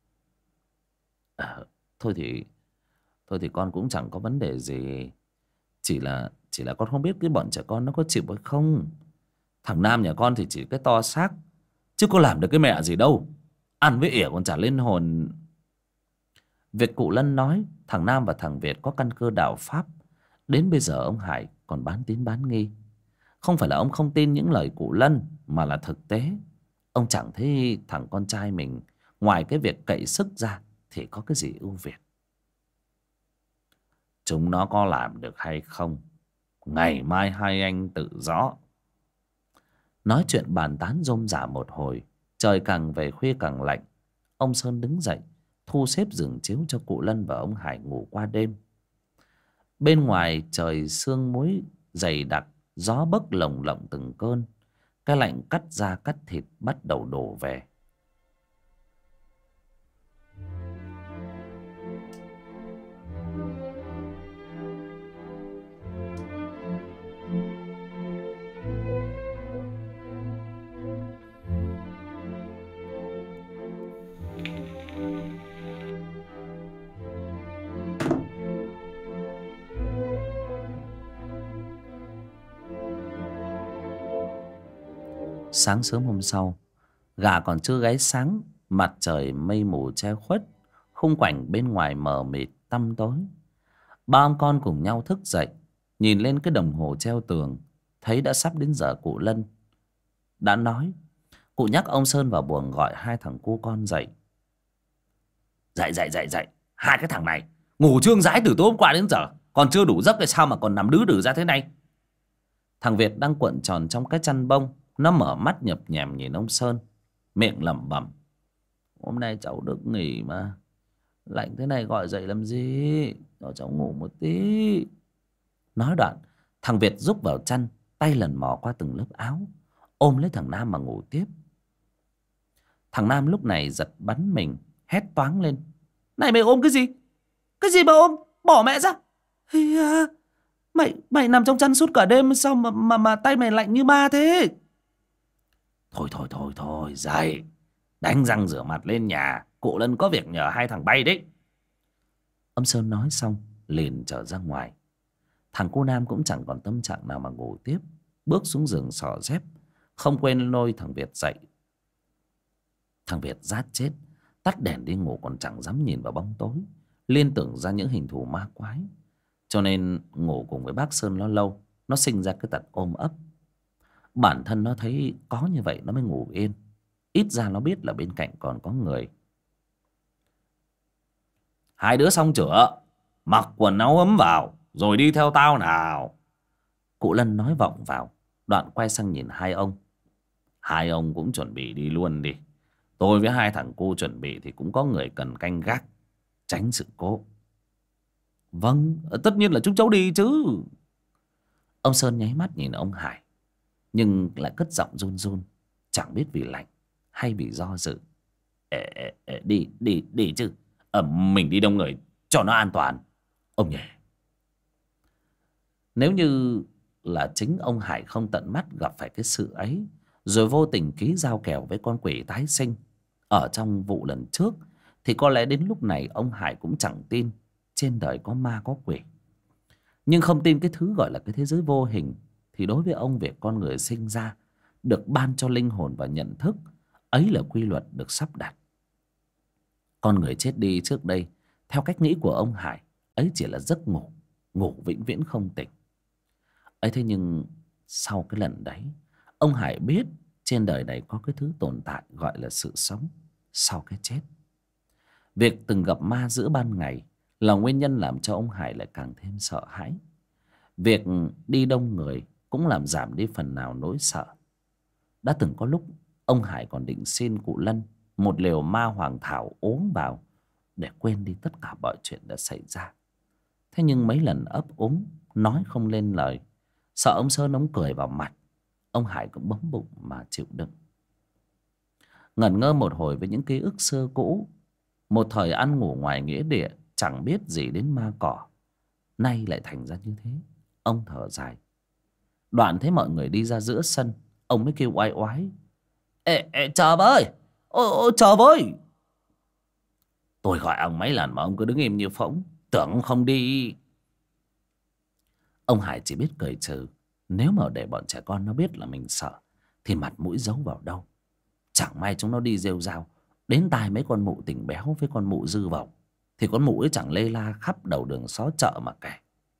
Thôi thì con cũng chẳng có vấn đề gì. Chỉ là con không biết cái bọn trẻ con nó có chịu hay không. Thằng Nam nhà con thì chỉ cái to xác, chứ có làm được cái mẹ gì đâu. Ăn với ỉa còn chả lên hồn. Việc cụ Lân nói thằng Nam và thằng Việt có căn cơ đạo pháp, đến bây giờ ông Hải còn bán tín bán nghi. Không phải là ông không tin những lời cụ Lân, mà là thực tế ông chẳng thấy thằng con trai mình ngoài cái việc cậy sức ra thì có cái gì ưu việt. Chúng nó có làm được hay không, ngày mai hai anh tự rõ. Nói chuyện bàn tán rôm rả một hồi, trời càng về khuya càng lạnh. Ông Sơn đứng dậy thu xếp giường chiếu cho cụ Lân và ông Hải ngủ qua đêm. Bên ngoài trời sương muối dày đặc, gió bấc lồng lộng từng cơn. Cái lạnh cắt da cắt thịt bắt đầu đổ về. Sáng sớm hôm sau, gà còn chưa gáy sáng, mặt trời mây mù che khuất, khung cảnh bên ngoài mờ mịt tăm tối. Ba ông con cùng nhau thức dậy, nhìn lên cái đồng hồ treo tường, thấy đã sắp đến giờ cụ Lân đã nói. Cụ nhắc ông Sơn vào buồng gọi hai thằng cu con dậy. Dậy. Hai cái thằng này ngủ trương rãi từ tối hôm qua đến giờ, còn chưa đủ giấc hay sao mà còn nằm đứ đừ ra thế này? Thằng Việt đang cuộn tròn trong cái chăn bông, nó mở mắt nhập nhèm nhìn ông Sơn, miệng lẩm bẩm: hôm nay cháu được nghỉ mà, lạnh thế này gọi dậy làm gì, cho cháu ngủ một tí. Nói đoạn, thằng Việt rúc vào chăn, tay lần mò qua từng lớp áo, ôm lấy thằng Nam mà ngủ tiếp. Thằng Nam lúc này giật bắn mình, hét toáng lên: này mày ôm cái gì? Cái gì mà ôm? Bỏ mẹ ra! Ây da, mày nằm trong chăn suốt cả đêm sao mà tay mày lạnh như ma thế? Thôi dậy, đánh răng rửa mặt lên nhà, cụ Lân có việc nhờ hai thằng bay đấy. Ông Sơn nói xong liền trở ra ngoài. Thằng cô Nam cũng chẳng còn tâm trạng nào mà ngủ tiếp, bước xuống giường xỏ dép, không quên lôi thằng Việt dậy. Thằng Việt rát chết, tắt đèn đi ngủ còn chẳng dám nhìn vào bóng tối, liên tưởng ra những hình thù ma quái. Cho nên ngủ cùng với bác Sơn lâu nó sinh ra cái tật ôm ấp. Bản thân nó thấy có như vậy nó mới ngủ yên, ít ra nó biết là bên cạnh còn có người. Hai đứa xong chữa, mặc quần áo ấm vào rồi đi theo tao nào. Cụ Lân nói vọng vào, đoạn quay sang nhìn hai ông. Hai ông cũng chuẩn bị đi luôn đi. Tôi với hai thằng cu chuẩn bị thì cũng có người cần canh gác, tránh sự cố. Vâng, tất nhiên là chúng cháu đi chứ. Ông Sơn nháy mắt nhìn ông Hải, nhưng lại cất giọng run run, chẳng biết vì lạnh hay vì do dự. Đi chứ. Mình đi đông người cho nó an toàn, ông nhỉ. Nếu như là chính ông Hải không tận mắt gặp phải cái sự ấy, rồi vô tình ký giao kèo với con quỷ tái sinh ở trong vụ lần trước, thì có lẽ đến lúc này ông Hải cũng chẳng tin trên đời có ma có quỷ. Nhưng không tin cái thứ gọi là cái thế giới vô hình, thì đối với ông, việc con người sinh ra được ban cho linh hồn và nhận thức ấy là quy luật được sắp đặt. Con người chết đi trước đây, theo cách nghĩ của ông Hải, ấy chỉ là giấc ngủ, ngủ vĩnh viễn không tỉnh ấy. Thế nhưng sau cái lần đấy, ông Hải biết trên đời này có cái thứ tồn tại gọi là sự sống sau cái chết. Việc từng gặp ma giữa ban ngày là nguyên nhân làm cho ông Hải lại càng thêm sợ hãi. Việc đi đông người cũng làm giảm đi phần nào nỗi sợ. Đã từng có lúc ông Hải còn định xin cụ Lân một liều ma hoàng thảo uống vào để quên đi tất cả mọi chuyện đã xảy ra. Thế nhưng mấy lần ấp úng nói không lên lời, sợ ông Sơn ông cười vào mặt, ông Hải cũng bấm bụng mà chịu đựng. Ngẩn ngơ một hồi với những ký ức xưa cũ, một thời ăn ngủ ngoài nghĩa địa, chẳng biết gì đến ma cỏ, nay lại thành ra như thế. Ông thở dài. Đoạn thấy mọi người đi ra giữa sân, ông mới kêu oai oái: Ê, chờ với! Ôi, chờ với! Tôi gọi ông mấy lần mà ông cứ đứng im như phỗng, tưởng ông không đi. Ông Hải chỉ biết cười trừ. Nếu mà để bọn trẻ con nó biết là mình sợ thì mặt mũi giấu vào đâu. Chẳng may chúng nó đi rêu rao đến tai mấy con mụ tỉnh béo với con mụ dư vọng, thì con mụ ấy chẳng lê la khắp đầu đường xó chợ mà kể.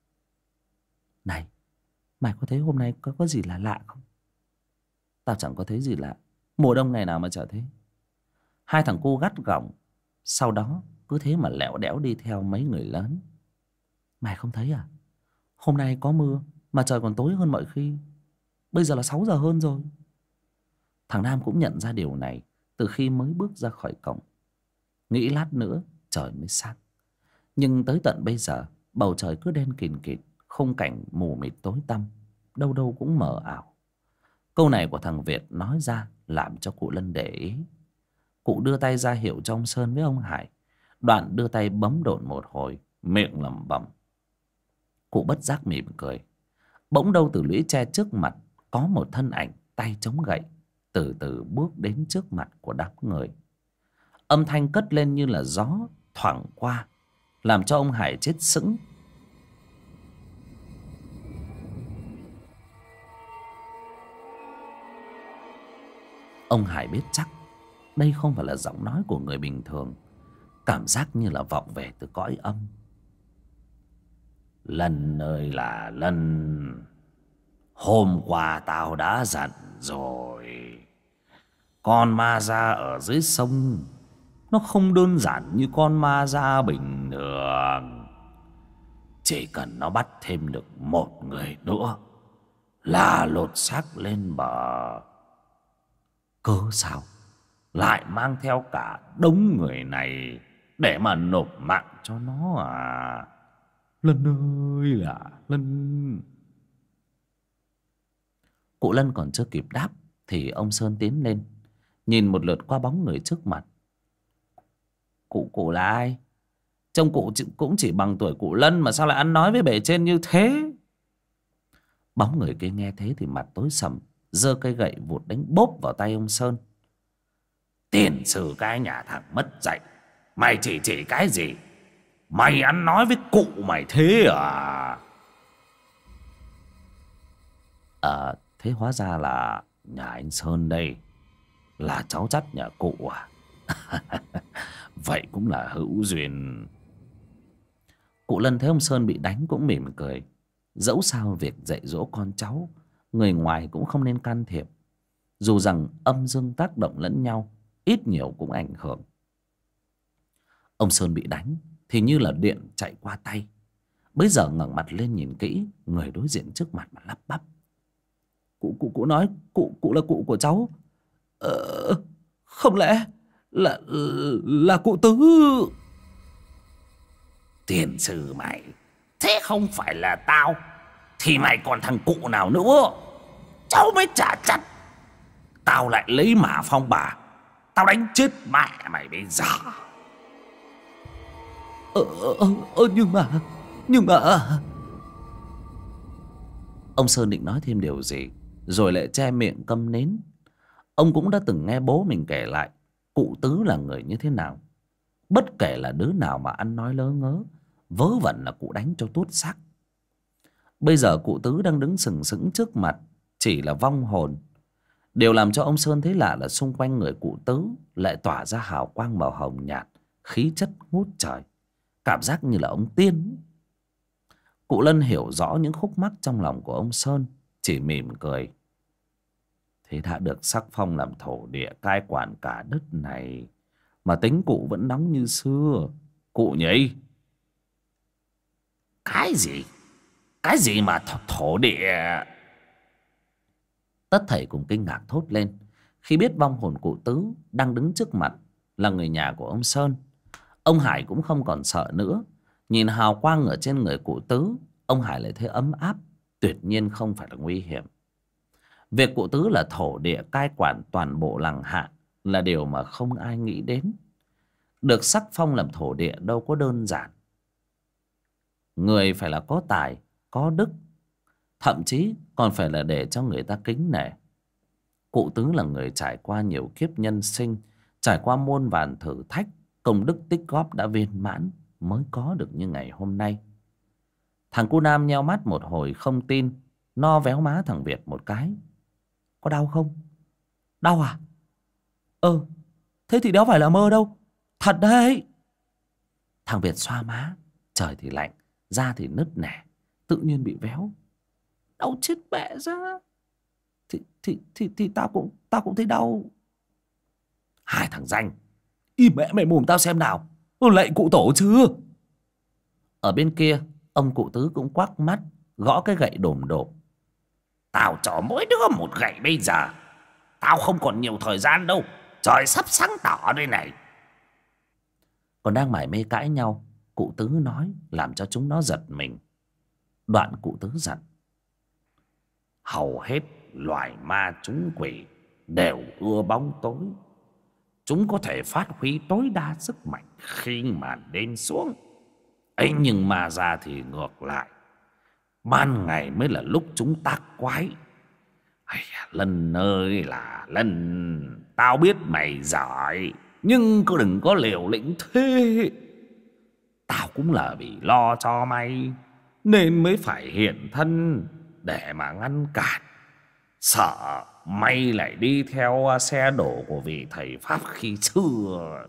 Này, mày có thấy hôm nay có gì là lạ không? Tao chẳng có thấy gì lạ. Mùa đông này nào mà chả thế. Hai thằng cu gắt gỏng, sau đó cứ thế mà lẹo đẽo đi theo mấy người lớn. Mày không thấy à? Hôm nay có mưa mà trời còn tối hơn mọi khi. Bây giờ là 6 giờ hơn rồi. Thằng Nam cũng nhận ra điều này từ khi mới bước ra khỏi cổng. Nghĩ lát nữa trời mới sáng. Nhưng tới tận bây giờ bầu trời cứ đen kịt kịt, khung cảnh mù mịt tối tăm, đâu đâu cũng mờ ảo. Câu này của thằng Việt nói ra làm cho cụ Lân để ý. Cụ đưa tay ra hiệu cho ông Sơn với ông Hải, đoạn đưa tay bấm độn một hồi, miệng lẩm bẩm. Cụ bất giác mỉm cười. Bỗng đâu từ lũy tre trước mặt có một thân ảnh tay chống gậy từ từ bước đến trước mặt của đám người. Âm thanh cất lên như là gió thoảng qua, làm cho ông Hải chết sững. Ông Hải biết chắc đây không phải là giọng nói của người bình thường, cảm giác như là vọng về từ cõi âm. Lân ơi là Lân, hôm qua tao đã dặn rồi, con ma ra ở dưới sông nó không đơn giản như con ma da bình thường. Chỉ cần nó bắt thêm được một người nữa là lột xác lên bờ. Cớ sao lại mang theo cả đống người này để mà nộp mạng cho nó à? Lân ơi là Lân. Cụ Lân còn chưa kịp đáp thì ông Sơn tiến lên, nhìn một lượt qua bóng người trước mặt. Cụ là ai? Trông cụ cũng chỉ bằng tuổi cụ Lân mà sao lại ăn nói với bề trên như thế? Bóng người kia nghe thế thì mặt tối sầm, giơ cây gậy vụt đánh bốp vào tay ông Sơn. Tiền sử cái nhà thằng mất dạy, mày chỉ cái gì? Mày ăn nói với cụ mày thế à? Thế hóa ra là nhà anh Sơn đây, là cháu chắt nhà cụ à? Vậy cũng là hữu duyên. Cụ Lân thấy ông Sơn bị đánh cũng mỉm cười. Dẫu sao việc dạy dỗ con cháu, người ngoài cũng không nên can thiệp. Dù rằng âm dương tác động lẫn nhau, ít nhiều cũng ảnh hưởng. Ông Sơn bị đánh thì như là điện chạy qua tay. Bây giờ ngẩng mặt lên nhìn kỹ người đối diện trước mặt mà lắp bắp. Cụ nói cụ là cụ của cháu. Không lẽ là cụ Tứ? Tiền sư mày, thế không phải là tao thì mày còn thằng cụ nào nữa? Cháu mới trả chặt. Tao lại lấy mả phong bà, tao đánh chết mẹ mày bây giờ. Nhưng mà ông Sơn định nói thêm điều gì rồi lại che miệng câm nín. Ông cũng đã từng nghe bố mình kể lại cụ Tứ là người như thế nào. Bất kể là đứa nào mà ăn nói lớ ngớ, vớ vẩn là cụ đánh cho tuốt xác. Bây giờ cụ Tứ đang đứng sừng sững trước mặt, chỉ là vong hồn. Điều làm cho ông Sơn thấy lạ là xung quanh người cụ Tứ lại tỏa ra hào quang màu hồng nhạt, khí chất ngút trời, cảm giác như là ông tiên. Cụ Lân hiểu rõ những khúc mắc trong lòng của ông Sơn, chỉ mỉm cười. Thế đã được sắc phong làm thổ địa cai quản cả đất này mà tính cụ vẫn nóng như xưa, cụ nhỉ? Cái gì? Cái gì mà thổ địa? Tất thảy cùng kinh ngạc thốt lên khi biết vong hồn cụ Tứ đang đứng trước mặt là người nhà của ông Sơn. Ông Hải cũng không còn sợ nữa. Nhìn hào quang ở trên người cụ Tứ, ông Hải lại thấy ấm áp, tuyệt nhiên không phải là nguy hiểm. Việc cụ Tứ là thổ địa cai quản toàn bộ làng Hạ là điều mà không ai nghĩ đến. Được sắc phong làm thổ địa đâu có đơn giản. Người phải là có tài, có đức, thậm chí còn phải là để cho người ta kính nể. Cụ Tứ là người trải qua nhiều kiếp nhân sinh, trải qua muôn vàn thử thách, công đức tích góp đã viên mãn mới có được như ngày hôm nay. Thằng cu Nam nheo mắt một hồi không tin, no véo má thằng Việt một cái. Có đau không? Đau à? Thế thì đéo phải là mơ đâu, thật đấy. Thằng Việt xoa má, trời thì lạnh, da thì nứt nẻ, tự nhiên bị véo. Đau chết mẹ ra. Thì tao cũng thấy đau. Hai thằng danh, im mẹ mày mồm tao xem nào. Lạy cụ tổ chưa? Ở bên kia, ông cụ Tứ cũng quắc mắt, gõ cái gậy đồm đột. Tao cho mỗi đứa một gậy bây giờ. Tao không còn nhiều thời gian đâu, trời sắp sáng tỏ đây này. Còn đang mải mê cãi nhau, cụ Tứ nói làm cho chúng nó giật mình. Đoạn cụ Tứ dặn: hầu hết loài ma chúng quỷ đều ưa bóng tối. Chúng có thể phát huy tối đa sức mạnh khi màn đêm xuống. ấy nhưng ma ra thì ngược lại, ban ngày mới là lúc chúng tác quái. Lân ơi là Lân, tao biết mày giỏi, nhưng cứ đừng có liều lĩnh thế. Tao cũng là vì lo cho mày nên mới phải hiện thân để mà ngăn cản. Sợ mày lại đi theo xe đổ của vị thầy Pháp khi xưa.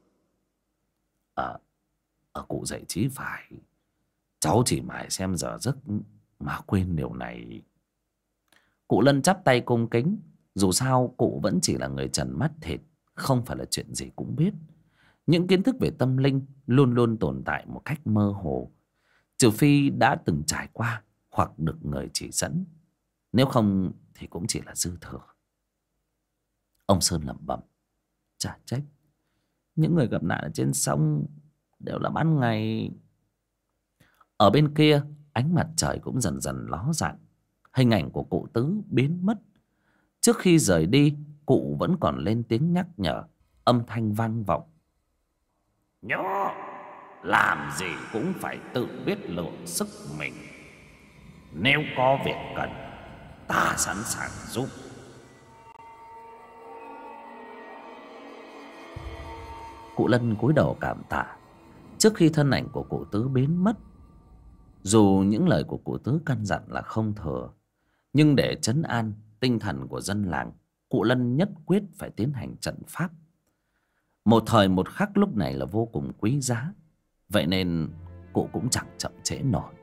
Cụ dạy chí phải. Cháu chỉ mải xem giờ giấc mà quên điều này. Cụ Lân chắp tay cung kính. Dù sao cụ vẫn chỉ là người trần mắt thịt, không phải là chuyện gì cũng biết. Những kiến thức về tâm linh luôn luôn tồn tại một cách mơ hồ, trừ phi đã từng trải qua hoặc được người chỉ dẫn. Nếu không thì cũng chỉ là dư thừa. Ông Sơn lẩm bẩm, chả trách những người gặp nạn ở trên sông đều là ban ngày. Ở bên kia, ánh mặt trời cũng dần dần ló dạng. Hình ảnh của cụ Tứ biến mất. Trước khi rời đi, cụ vẫn còn lên tiếng nhắc nhở, âm thanh vang vọng: nhớ làm gì cũng phải tự biết lượng sức mình. Nếu có việc cần, ta sẵn sàng giúp. Cụ Lân cúi đầu cảm tạ trước khi thân ảnh của cụ Tứ biến mất. Dù những lời của cụ Tứ căn dặn là không thừa, nhưng để trấn an tinh thần của dân làng, cụ Lân nhất quyết phải tiến hành trận pháp. Một thời một khắc lúc này là vô cùng quý giá, vậy nên cụ cũng chẳng chậm trễ nổi.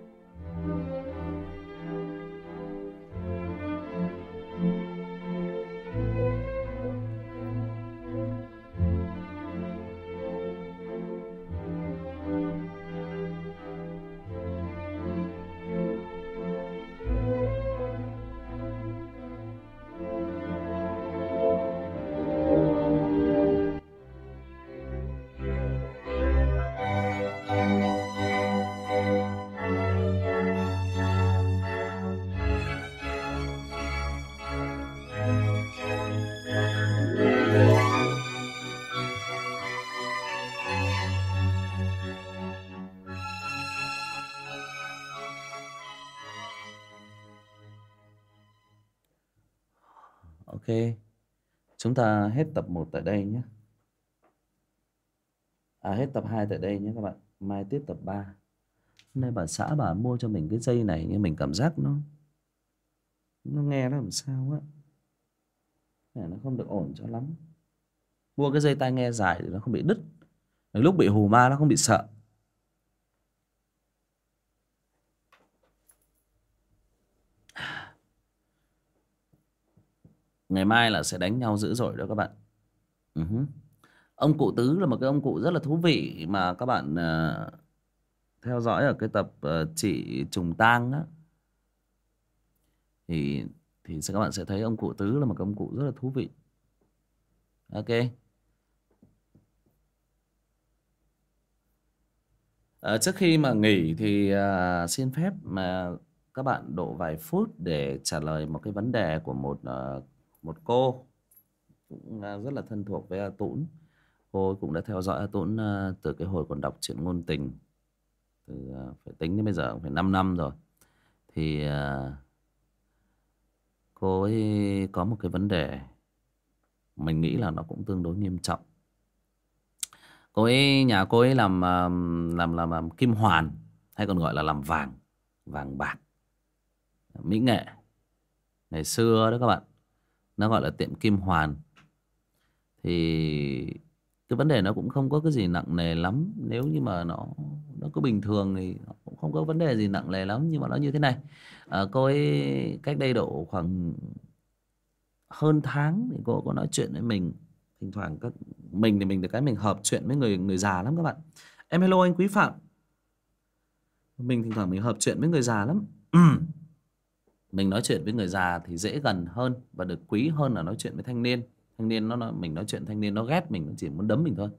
Ok, chúng ta hết tập 1 tại đây nhé. Hết tập 2 tại đây nhé các bạn. Mai tiếp tập 3. Hôm nay bà xã bà mua cho mình cái dây này, nhưng mình cảm giác nó nghe nó làm sao á, nó không được ổn cho lắm. Mua cái dây tai nghe dài thì nó không bị đứt, lúc bị hù ma nó không bị sợ. Ngày mai là sẽ đánh nhau dữ dội đó các bạn. Ông cụ Tứ là một cái ông cụ rất là thú vị mà các bạn theo dõi ở cái tập chị Trùng Tang á, thì các bạn sẽ thấy ông cụ Tứ là một cái ông cụ rất là thú vị. Ok. Trước khi mà nghỉ thì xin phép mà các bạn độ vài phút để trả lời một cái vấn đề của một cô cũng rất là thân thuộc với A Tũng. Cô cũng đã theo dõi A Tũng từ cái hồi còn đọc truyện ngôn tình, phải tính đến bây giờ cũng phải 5 năm rồi. Thì cô ấy có một cái vấn đề mình nghĩ là nó cũng tương đối nghiêm trọng. Nhà cô ấy làm kim hoàn, hay còn gọi là làm vàng bạc, mỹ nghệ. Ngày xưa đó các bạn, nó gọi là tiệm kim hoàn. Thì cái vấn đề nó cũng không có cái gì nặng nề lắm. Nếu như mà nó cứ bình thường thì nó cũng không có vấn đề gì nặng nề lắm. Nhưng mà nó như thế này, cô ấy cách đây độ khoảng hơn tháng thì cô có nói chuyện với mình. Thỉnh thoảng mình được cái mình hợp chuyện với người già lắm các bạn. Em hello anh Quý Phạm. Mình thỉnh thoảng mình hợp chuyện với người già lắm. Mình nói chuyện với người già thì dễ gần hơn và được quý hơn là nói chuyện với thanh niên. Thanh niên mình nói chuyện thanh niên nó ghét mình, nó chỉ muốn đấm mình thôi.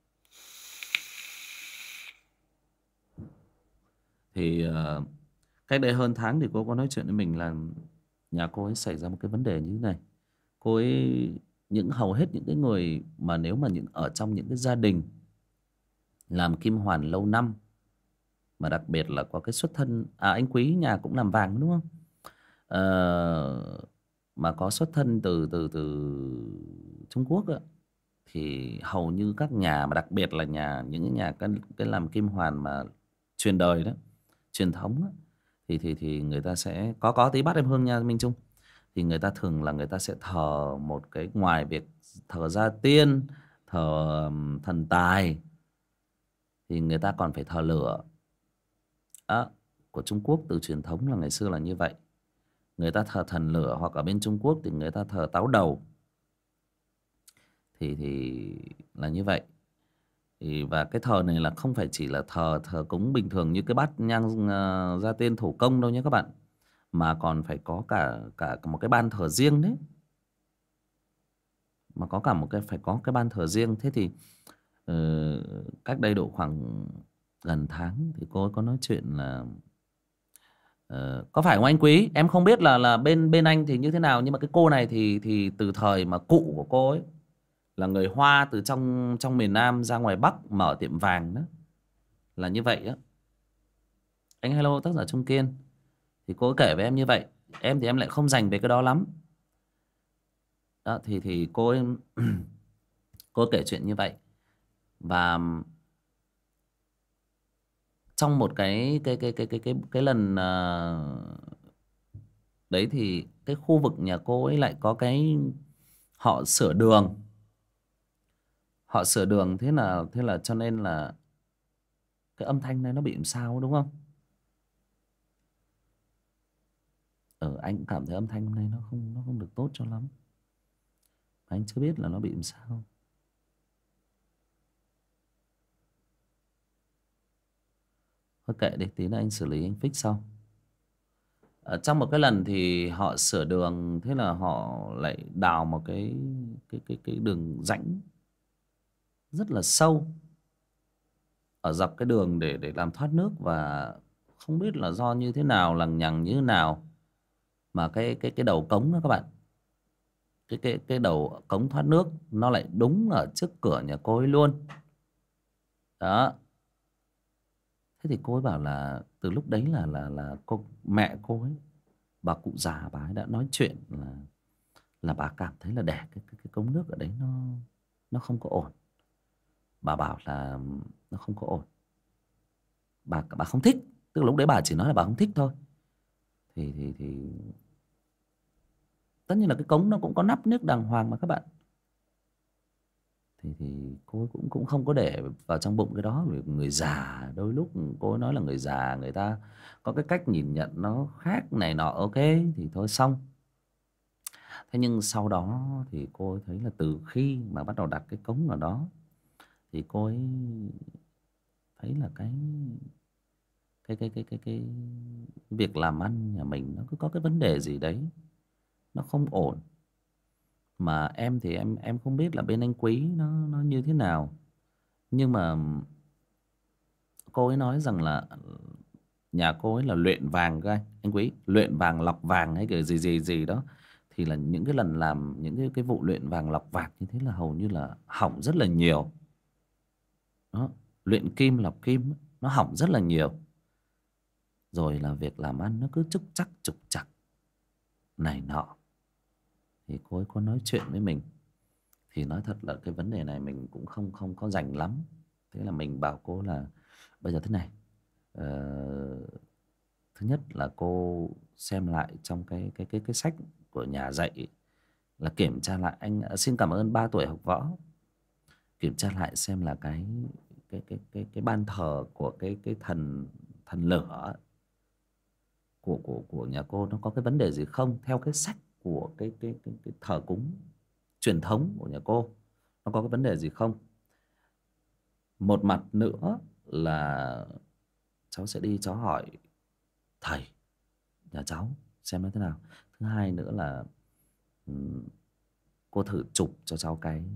Thì cách đây hơn tháng thì cô có nói chuyện với mình là nhà cô ấy xảy ra một cái vấn đề như thế này. Cô ấy hầu hết những cái người mà nếu mà ở trong những cái gia đình làm kim hoàn lâu năm, mà đặc biệt là có cái xuất thân anh Quý nhà cũng làm vàng đúng không? Mà có xuất thân từ Trung Quốc á, thì hầu như các nhà, mà đặc biệt là những cái nhà cái làm kim hoàn mà truyền đời đó, truyền thống á, thì người ta sẽ có tí bát em hương nha Minh Trung. Thì người ta thường là người ta sẽ thờ một cái, ngoài việc thờ gia tiên, thờ thần tài, thì người ta còn phải thờ lửa. Của Trung Quốc từ truyền thống là ngày xưa là như vậy. Người ta thờ thần lửa, hoặc ở bên Trung Quốc thì người ta thờ táo đầu. Thì là như vậy. Và cái thờ này là không phải chỉ là thờ cúng bình thường như cái bát nhang ra tên thủ công đâu nhé các bạn, mà còn phải có cả cả một cái ban thờ riêng đấy, mà có cả một cái phải có cái ban thờ riêng. Thế thì ờ, cách đây độ khoảng gần tháng thì cô ấy có nói chuyện là có phải không anh Quý? Em không biết là bên bên anh thì như thế nào, nhưng mà cái cô này thì từ thời mà cụ của cô ấy là người Hoa từ trong trong miền Nam ra ngoài Bắc mở tiệm vàng đó, là như vậy á. Anh hello tác giả Trung Kiên, thì cô ấy kể với em như vậy. Em thì em lại không dành về cái đó lắm đó, thì cô ấy cô ấy kể chuyện như vậy. Và trong một cái lần đấy thì cái khu vực nhà cô ấy lại có cái họ sửa đường. Họ sửa đường, thế là cho nên là cái âm thanh này nó bị làm sao đúng không? Anh cũng cảm thấy âm thanh hôm nay nó không được tốt cho lắm. Anh chưa biết là nó bị làm sao. Thôi kệ đi, tí nữa anh xử lý, anh fix sau. Trong một cái lần thì họ sửa đường, thế là họ lại đào một cái đường rãnh rất là sâu ở dọc cái đường để làm thoát nước. Và không biết là do như thế nào, lằng nhằng như thế nào, mà cái đầu cống đó các bạn, cái đầu cống thoát nước nó lại đúng ở trước cửa nhà cô ấy luôn đó. Thế thì cô ấy bảo là từ lúc đấy là mẹ cô ấy, bà cụ già, bà ấy đã nói chuyện là bà cảm thấy là để cái cống nước ở đấy nó không có ổn. Bà bảo là nó không có ổn, bà không thích. Tức là lúc đấy bà chỉ nói là bà không thích thôi. Thì tất nhiên là cái cống nó cũng có nắp nước đàng hoàng mà các bạn. Thì cô ấy cũng không có để vào trong bụng cái đó. Vì người già đôi lúc cô ấy nói là người già người ta có cái cách nhìn nhận nó khác này nọ, ok thì thôi xong. Thế nhưng sau đó thì cô ấy thấy là từ khi mà bắt đầu đặt cái cống ở đó thì cô ấy thấy là cái việc làm ăn nhà mình nó cứ có cái vấn đề gì đấy, nó không ổn. Mà em thì em không biết là bên anh Quý nó như thế nào, nhưng mà cô ấy nói rằng là nhà cô ấy là luyện vàng cơ anh Quý, luyện vàng lọc vàng hay cái gì gì gì đó. Thì là những cái lần làm những cái vụ luyện vàng lọc vàng như thế là hầu như là hỏng rất là nhiều đó. Luyện kim lọc kim nó hỏng rất là nhiều. Rồi là việc làm ăn nó cứ trục trặc này nọ. Thì cô ấy có nói chuyện với mình, thì nói thật là cái vấn đề này mình cũng không có rành lắm. Thế là mình bảo cô là bây giờ thế này, thứ nhất là cô xem lại trong cái sách của nhà dạy, là kiểm tra lại. Anh xin cảm ơn 3 tuổi học võ. Kiểm tra lại xem là cái ban thờ của cái thần thần lửa của nhà cô nó có cái vấn đề gì không, theo cái sách của cái thờ cúng truyền thống của nhà cô nó có cái vấn đề gì không. Một mặt nữa là cháu sẽ đi cháu hỏi thầy nhà cháu xem nó thế nào. Thứ hai nữa là cô thử chụp cho cháu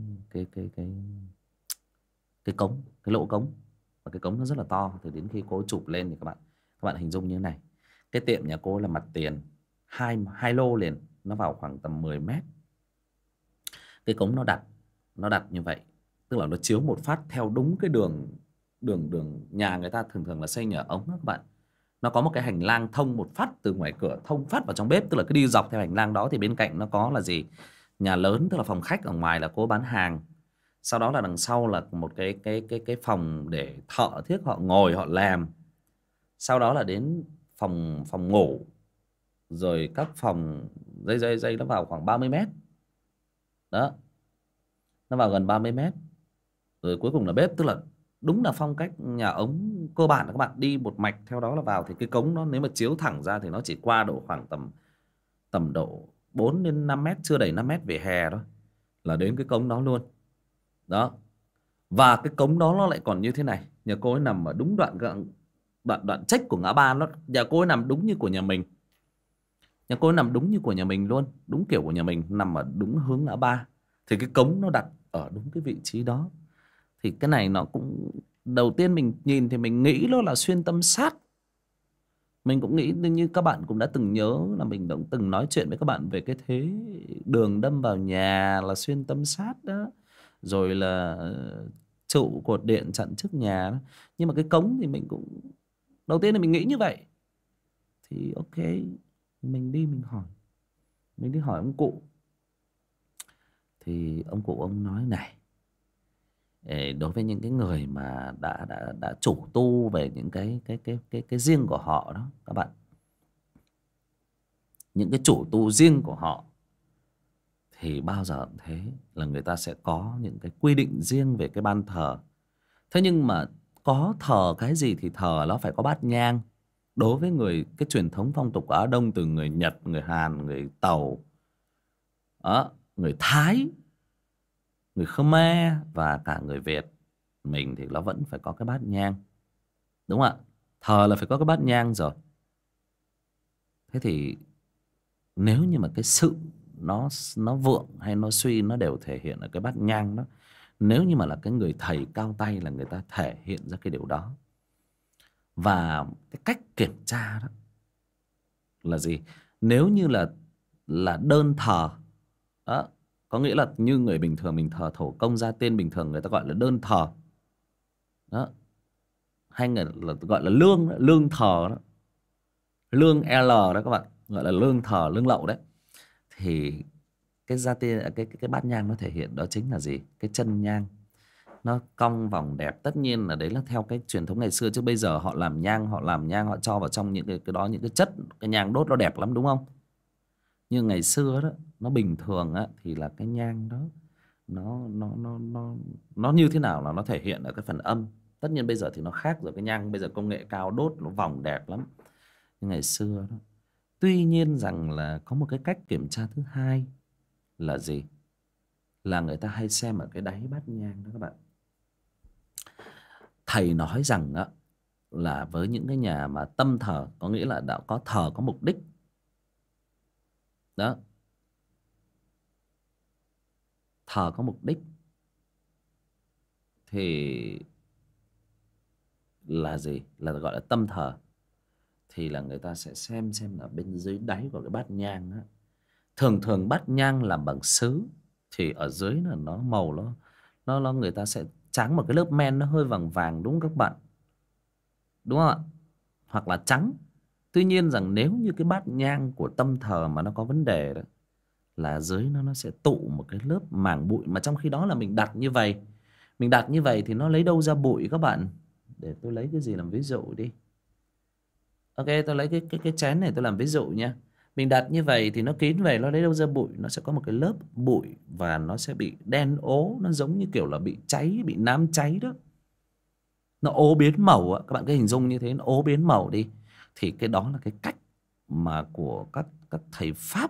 cái cống, cái lỗ cống. Và cái cống nó rất là to, thì đến khi cô chụp lên thì các bạn hình dung như thế này. Cái tiệm nhà cô là mặt tiền hai lô liền, nó vào khoảng tầm 10 mét. Cái cống nó đặt như vậy, tức là nó chiếu một phát theo đúng cái đường đường nhà người ta thường thường là xây nhà ống đó các bạn. Nó có một cái hành lang thông một phát từ ngoài cửa thông phát vào trong bếp. Tức là cứ đi dọc theo hành lang đó thì bên cạnh nó có là gì, nhà lớn, tức là phòng khách, ở ngoài là cô bán hàng. Sau đó là đằng sau là một cái phòng để thợ thiết họ ngồi họ làm. Sau đó là đến phòng ngủ, rồi các phòng dây nó vào khoảng 30 mét đó, nó vào gần 30 mét. Rồi cuối cùng là bếp, tức là đúng là phong cách nhà ống cơ bản là các bạn đi một mạch theo đó là vào. Thì cái cống nó nếu mà chiếu thẳng ra thì nó chỉ qua độ khoảng tầm độ 4 đến 5 mét, chưa đầy 5 mét về hè đó là đến cái cống đó luôn đó. Và cái cống đó nó lại còn như thế này. Nhà cô ấy nằm ở đúng đoạn trách của ngã ba. Nhà cô ấy nằm đúng như của nhà mình. Nhà cô ấy nằm đúng như của nhà mình luôn. Đúng kiểu của nhà mình, nằm ở đúng hướng ngã ba. Thì cái cống nó đặt ở đúng cái vị trí đó. Thì cái này nó cũng, đầu tiên mình nhìn thì mình nghĩ nó là xuyên tâm sát. Mình cũng nghĩ như các bạn cũng đã từng nhớ là mình đã từng nói chuyện với các bạn về cái thế đường đâm vào nhà là xuyên tâm sát đó. Rồi là trụ cột điện chặn trước nhà đó. Nhưng mà cái cống thì mình cũng, đầu tiên là mình nghĩ như vậy. Thì ok, mình đi mình hỏi. Mình đi hỏi ông cụ. Thì ông cụ ông nói này: đối với những cái người mà đã chủ tu về những cái riêng của họ đó các bạn, những cái chủ tu riêng của họ, thì bao giờ cũng thế, là người ta sẽ có những cái quy định riêng về cái ban thờ. Thế nhưng mà có thờ cái gì thì thờ nó phải có bát nhang. Đối với cái truyền thống phong tục của Á Đông, từ người Nhật, người Hàn, người Tàu đó, người Thái, người Khmer và cả người Việt mình, thì nó vẫn phải có cái bát nhang, đúng không ạ? Thờ là phải có cái bát nhang rồi. Thế thì nếu như mà cái sự nó vượng hay nó suy, nó đều thể hiện ở cái bát nhang đó. Nếu như mà là cái người thầy cao tay là người ta thể hiện ra cái điều đó. Và cái cách kiểm tra đó là gì? Nếu như là đơn thờ đó, có nghĩa là như người bình thường mình thờ thổ công gia tiên bình thường, người ta gọi là đơn thờ đó, hay người là gọi là lương thờ đó, lương L đó các bạn, gọi là lương thờ, lương lậu đấy. Thì cái gia tiên, cái bát nhang nó thể hiện đó chính là gì? Cái chân nhang nó cong vòng đẹp. Tất nhiên là đấy là theo cái truyền thống ngày xưa, chứ bây giờ họ làm nhang, họ cho vào trong những cái đó, những cái chất, cái nhang đốt nó đẹp lắm đúng không? Nhưng ngày xưa đó, nó bình thường á, thì là cái nhang đó nó như thế nào là nó thể hiện ở cái phần âm. Tất nhiên bây giờ thì nó khác rồi, cái nhang bây giờ công nghệ cao, đốt nó vòng đẹp lắm. Nhưng ngày xưa đó, tuy nhiên rằng là có một cái cách kiểm tra thứ hai là gì? Là người ta hay xem ở cái đáy bát nhang đó các bạn. Thầy nói rằng á, là với những cái nhà mà tâm thờ, có nghĩa là đã có thờ có mục đích đó, thờ có mục đích thì là gì? Là gọi là tâm thờ. Thì là người ta sẽ xem ở bên dưới đáy của cái bát nhang á. Thường thường bát nhang làm bằng sứ, thì ở dưới là nó màu nó người ta sẽ tráng một cái lớp men nó hơi vàng vàng, đúng không các bạn? Đúng không ạ? Hoặc là trắng. Tuy nhiên rằng nếu như cái bát nhang của tâm thờ mà nó có vấn đề đó, là dưới nó sẽ tụ một cái lớp màng bụi. Mà trong khi đó là mình đặt như vậy, thì nó lấy đâu ra bụi các bạn? Để tôi lấy cái gì làm ví dụ đi. Ok, tôi lấy cái chén này tôi làm ví dụ nha. Mình đặt như vậy thì nó kín về, nó lấy đâu ra bụi? Nó sẽ có một cái lớp bụi và nó sẽ bị đen ố, nó giống như kiểu là bị cháy, bị nám cháy đó. Nó ố biến màu á, các bạn cứ hình dung như thế, nó ố biến màu đi. Thì cái đó là cái cách mà của các thầy Pháp,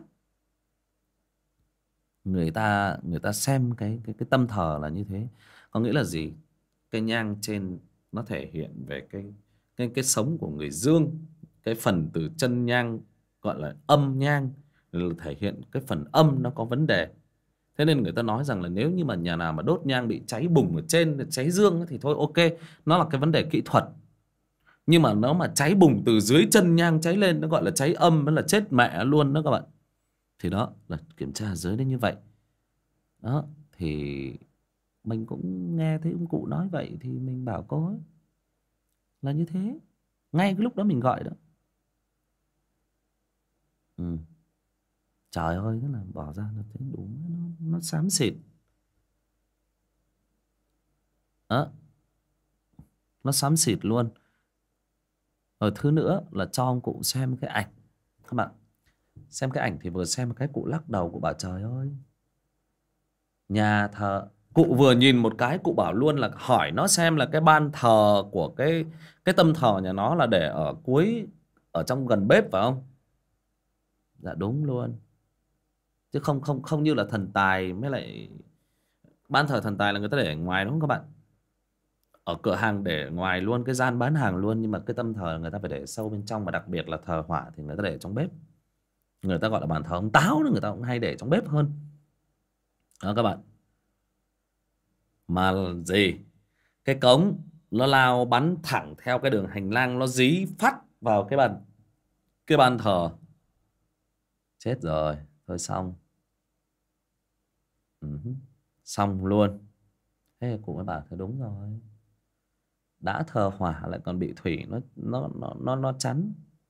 người ta xem cái tâm thờ là như thế. Có nghĩa là gì? Cái nhang trên nó thể hiện về cái sống của người dương. Cái phần từ chân nhang gọi là âm nhang, là thể hiện cái phần âm nó có vấn đề. Thế nên người ta nói rằng là nếu như mà nhà nào mà đốt nhang bị cháy bùng ở trên, cháy dương thì thôi ok, nó là cái vấn đề kỹ thuật. Nhưng mà nó mà cháy bùng từ dưới chân nhang cháy lên, nó gọi là cháy âm, nó là chết mẹ luôn đó các bạn. Thì đó là kiểm tra dưới đấy như vậy. Đó thì mình cũng nghe thấy ông cụ nói vậy, thì mình bảo cô ấy là như thế. Ngay cái lúc đó mình gọi đó. Ừ. Trời ơi, thế là bỏ ra là thấy đúng, nó xám xịt đó, nó xám xịt luôn. Rồi thứ nữa là cho ông cụ xem cái ảnh. Các bạn xem cái ảnh thì vừa xem cái cụ lắc đầu, cụ bảo trời ơi, nhà thờ. Cụ vừa nhìn một cái cụ bảo luôn là hỏi nó xem là cái ban thờ của cái tâm thờ nhà nó là để ở cuối, ở trong gần bếp phải không? Dạ đúng luôn. Chứ không không không như là thần tài, mới lại ban thờ thần tài là người ta để ở ngoài đúng không các bạn? ở cửa hàng để ngoài luôn, cái gian bán hàng luôn, nhưng mà cái tâm thờ người ta phải để sâu bên trong, và đặc biệt là thờ hỏa thì người ta để trong bếp. Người ta gọi là bàn thờ ông Táo, người ta cũng hay để trong bếp hơn đó các bạn. Mà gì, cái cống nó lao bắn thẳng theo cái đường hành lang, nó dí phát vào cái bàn thờ. Chết rồi, thôi xong. Xong luôn. Thế cụ mới bảo thế đúng rồi, đã thờ hỏa lại còn bị thủy nó chắn.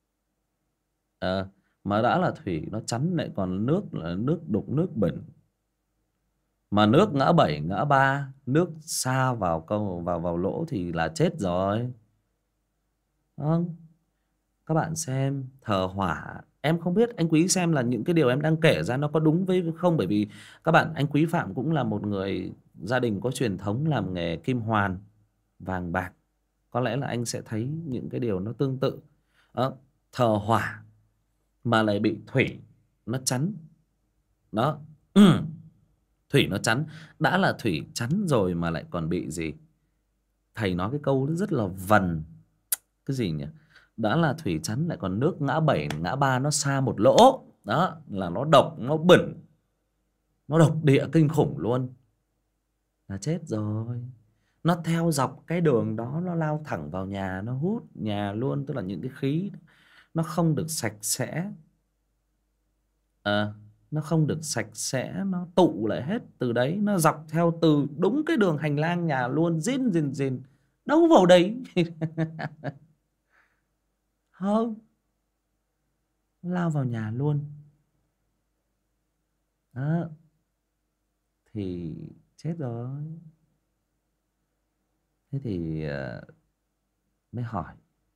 Mà đã là thủy nó chắn lại còn nước là nước đục nước bẩn, mà nước ngã bảy ngã ba, nước xa vào vào lỗ thì là chết rồi. Không, các bạn xem thờ hỏa, em không biết anh Quý xem là những cái điều em đang kể ra nó có đúng với không, bởi vì các bạn, anh Quý Phạm cũng là một người gia đình có truyền thống làm nghề kim hoàn vàng bạc, có lẽ là anh sẽ thấy những cái điều nó tương tự. Thờ hỏa mà lại bị thủy nó chắn đó. Thủy nó chắn, đã là thủy chắn rồi mà lại còn bị gì, thầy nói cái câu nó rất là vần, cái gì nhỉ, đã là thủy chắn lại còn nước ngã bảy ngã ba, nó xa một lỗ đó, là nó độc, nó bẩn, nó độc địa kinh khủng luôn, là chết rồi. Nó theo dọc cái đường đó, nó lao thẳng vào nhà, nó hút nhà luôn, tức là những cái khí nó không được sạch sẽ. Nó không được sạch sẽ, nó tụ lại hết từ đấy, nó dọc theo từ đúng cái đường hành lang nhà luôn, rên rên rên, đâu vào đấy. Không, lao vào nhà luôn đó, thì chết rồi. Thế thì mới hỏi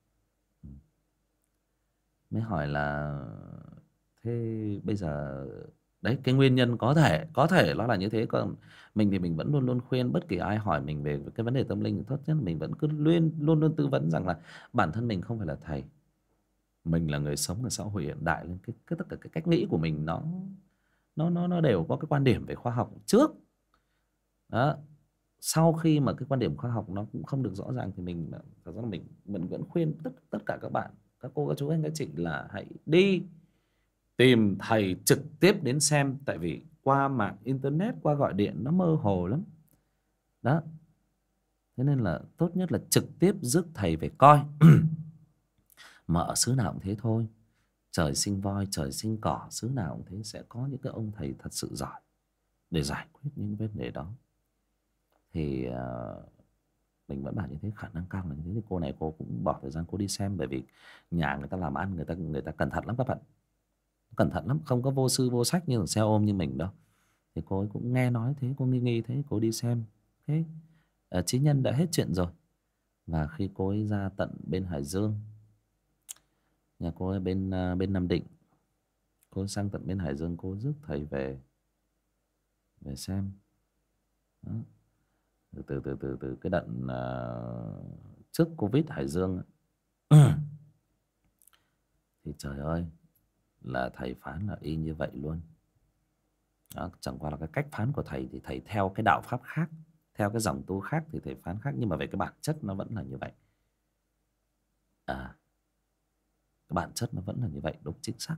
là thế bây giờ đấy, cái nguyên nhân có thể nó là như thế. Còn mình thì mình vẫn luôn luôn khuyên bất kỳ ai hỏi mình về cái vấn đề tâm linh, tốt nhất là mình vẫn cứ luôn luôn tư vấn rằng là bản thân mình không phải là thầy, mình là người sống ở xã hội hiện đại, nên cái tất cả cái cách nghĩ của mình nó đều có cái quan điểm về khoa học trước đó. Sau khi mà cái quan điểm khoa học nó cũng không được rõ ràng thì mình thật ra là mình vẫn khuyên tất cả các bạn, các cô các chú anh các chị là hãy đi tìm thầy trực tiếp đến xem, tại vì qua mạng internet, qua gọi điện nó mơ hồ lắm đó. Thế nên là tốt nhất là trực tiếp rước thầy về coi. Mà ở xứ nào cũng thế thôi, trời sinh voi trời sinh cỏ, xứ nào cũng thế, sẽ có những cái ông thầy thật sự giỏi để giải quyết những vấn đề đó. Thì mình vẫn bảo như thế, khả năng cao là như thế. Thì cô này cô cũng bỏ thời gian cô đi xem, bởi vì nhà người ta làm ăn, người ta cẩn thận lắm các bạn, cẩn thận lắm, không có vô sư vô sách như là xe ôm như mình đâu. Thì cô ấy cũng nghe nói thế, cô nghi thế, cô đi xem. Thế chí nhân đã hết chuyện rồi. Và khi cô ấy ra tận bên Hải Dương, nhà cô ấy bên Nam Định, cô ấy sang tận bên Hải Dương, cô rước thầy về xem đó. Từ cái đợt trước Covid Hải Dương ấy. Thì trời ơi, là thầy phán là y như vậy luôn đó. Chẳng qua là cái cách phán của thầy thì thầy theo cái đạo pháp khác, theo cái dòng tu khác thì thầy phán khác, nhưng mà về cái bản chất nó vẫn là như vậy. Cái bản chất nó vẫn là như vậy, đúng chính xác,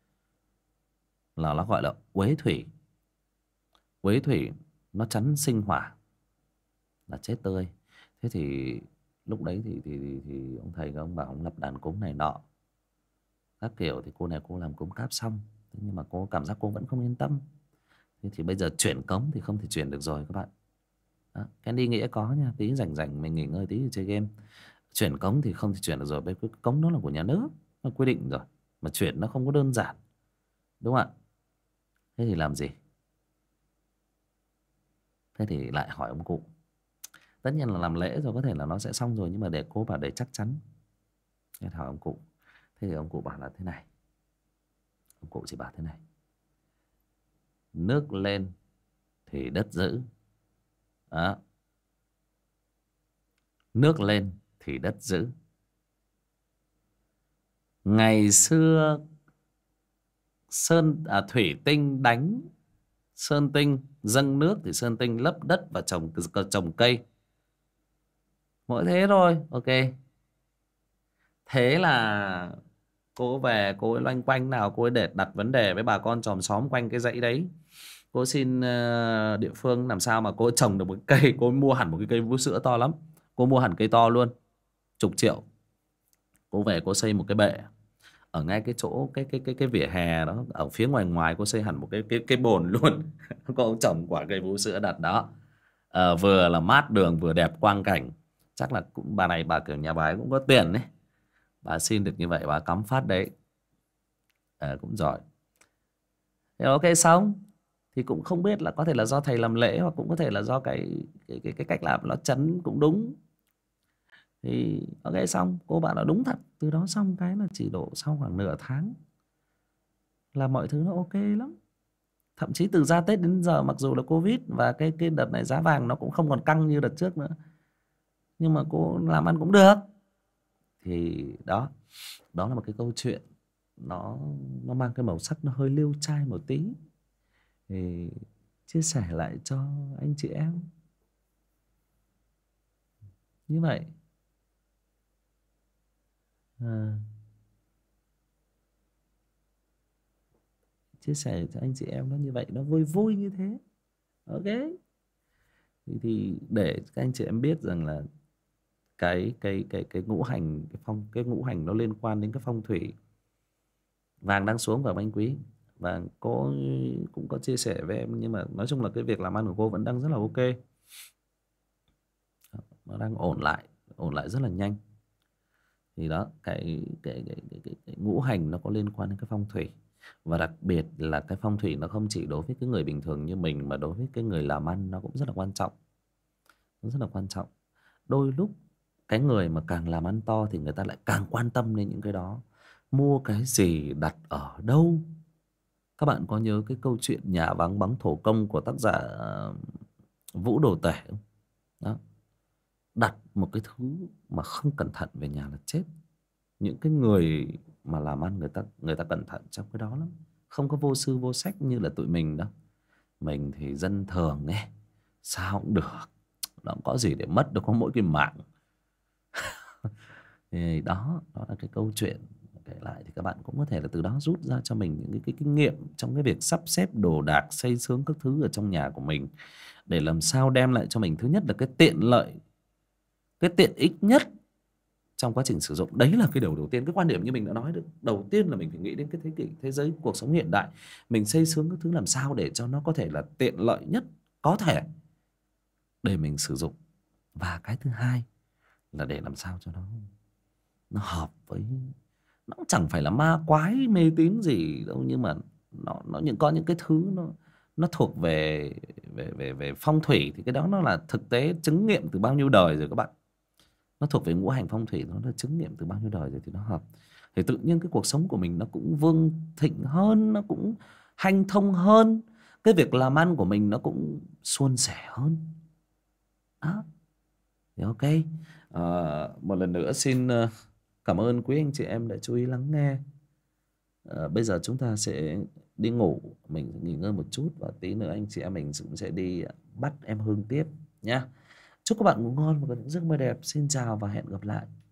là nó gọi là uế thủy. Uế thủy nó chắn sinh hỏa là chết tươi. Thế thì lúc đấy thì ông thầy ông bảo ông lập đàn cúng này nọ các kiểu, thì cô này cô làm cúng cáp xong, thế nhưng mà cô cảm giác cô vẫn không yên tâm. Thế thì bây giờ chuyển cống thì không thể chuyển được rồi các bạn đó. Candy Nghĩa có nha, tí rảnh rảnh mình nghỉ ngơi tí thì chơi game. Chuyển cống thì không thể chuyển được rồi, bởi cái cống đó là của nhà nước, nó quy định rồi, mà chuyển nó không có đơn giản, đúng không ạ? Thế thì làm gì? Thế thì lại hỏi ông cụ. Tất nhiên là làm lễ rồi có thể là nó sẽ xong rồi, nhưng mà để cô bảo để chắc chắn, thế hỏi ông cụ. Thế thì ông cụ bảo là thế này, ông cụ chỉ bảo thế này: nước lên thì đất giữ đó. Nước lên thì đất giữ. Ngày xưa thủy tinh đánh sơn tinh, dâng nước thì sơn tinh lấp đất và trồng cây. Mỗi thế thôi. Ok. Thế là cô về, cô ấy loanh quanh nào cô ấy để đặt vấn đề với bà con chòm xóm quanh cái dãy đấy. Cô xin địa phương làm sao mà cô trồng được một cái cây. Cô mua hẳn một cái cây vú sữa to lắm. Cô mua hẳn cây to luôn, chục triệu. Cô về cô xây một cái bệ ở ngay cái chỗ cái vỉa hè đó, ở phía ngoài ngoài cô xây hẳn một cái bồn luôn. Cô trồng quả cây vú sữa đặt đó. Vừa là mát đường vừa đẹp quang cảnh. Chắc là cũng bà này bà kiểu nhà bà ấy cũng có tiền đấy, bà xin được như vậy bà cắm phát đấy. Cũng giỏi. Thế ok xong. Thì cũng không biết là có thể là do thầy làm lễ, hoặc cũng có thể là do cái cách làm nó chấn cũng đúng. Thì ok xong, cô bạn là đúng thật. Từ đó xong cái là chỉ độ sau khoảng nửa tháng là mọi thứ nó ok lắm. Thậm chí từ ra Tết đến giờ, mặc dù là Covid và cái đợt này giá vàng nó cũng không còn căng như đợt trước nữa, nhưng mà cô làm ăn cũng được. Thì đó, đó là một cái câu chuyện, nó nó mang cái màu sắc nó hơi liêu trai một tí, thì chia sẻ lại cho anh chị em như vậy. à, Chia sẻ cho anh chị em nó như vậy, nó vui vui như thế. Ok. Thì để các anh chị em biết rằng là cái ngũ hành, cái ngũ hành nó liên quan đến cái phong thủy. Vàng đang xuống và anh quý, và cô cũng có chia sẻ với em, nhưng mà nói chung là cái việc làm ăn của cô vẫn đang rất là ok. Nó đang ổn lại rất là nhanh. Thì đó, cái ngũ hành nó có liên quan đến cái phong thủy, và đặc biệt là cái phong thủy nó không chỉ đối với cái người bình thường như mình, mà đối với cái người làm ăn nó cũng rất là quan trọng. Nó rất là quan trọng. Đôi lúc cái người mà càng làm ăn to thì người ta lại càng quan tâm đến những cái đó. Mua cái gì, đặt ở đâu. Các bạn có nhớ cái câu chuyện Nhà vắng bắn thổ công của tác giả Vũ Đồ Tể không? Đó. Đặt một cái thứ mà không cẩn thận về nhà là chết. Những cái người mà làm ăn người ta cẩn thận trong cái đó lắm. Không có vô sư vô sách như là tụi mình đâu. Mình thì dân thường ấy, sao cũng được, nó không có gì để mất đâu, có mỗi cái mạng. Thì đó là cái câu chuyện kể lại, thì các bạn cũng có thể là từ đó rút ra cho mình những cái kinh nghiệm trong cái việc sắp xếp đồ đạc, xây xướng các thứ ở trong nhà của mình, để làm sao đem lại cho mình, thứ nhất là cái tiện lợi, cái tiện ích nhất trong quá trình sử dụng. Đấy là cái điều đầu tiên. Cái quan điểm như mình đã nói được, đầu tiên là mình phải nghĩ đến cái thế giới cuộc sống hiện đại. Mình xây xướng các thứ làm sao để cho nó có thể là tiện lợi nhất có thể để mình sử dụng. Và cái thứ hai là để làm sao cho nó hợp với, nó cũng chẳng phải là ma quái mê tín gì đâu, nhưng mà có những cái thứ nó thuộc về phong thủy, thì cái đó nó là thực tế chứng nghiệm từ bao nhiêu đời rồi các bạn. Nó thuộc về ngũ hành phong thủy, nó đã chứng nghiệm từ bao nhiêu đời rồi thì nó hợp. Thì tự nhiên cái cuộc sống của mình nó cũng vương thịnh hơn, nó cũng hanh thông hơn, cái việc làm ăn của mình nó cũng suôn sẻ hơn. Đó. Thì ok. Một lần nữa xin cảm ơn quý anh chị em đã chú ý lắng nghe. Bây giờ chúng ta sẽ đi ngủ, mình nghỉ ngơi một chút, và tí nữa anh chị em mình cũng sẽ đi bắt em Hương tiếp nhá. Chúc các bạn ngủ ngon và có những giấc mơ đẹp. Xin chào và hẹn gặp lại.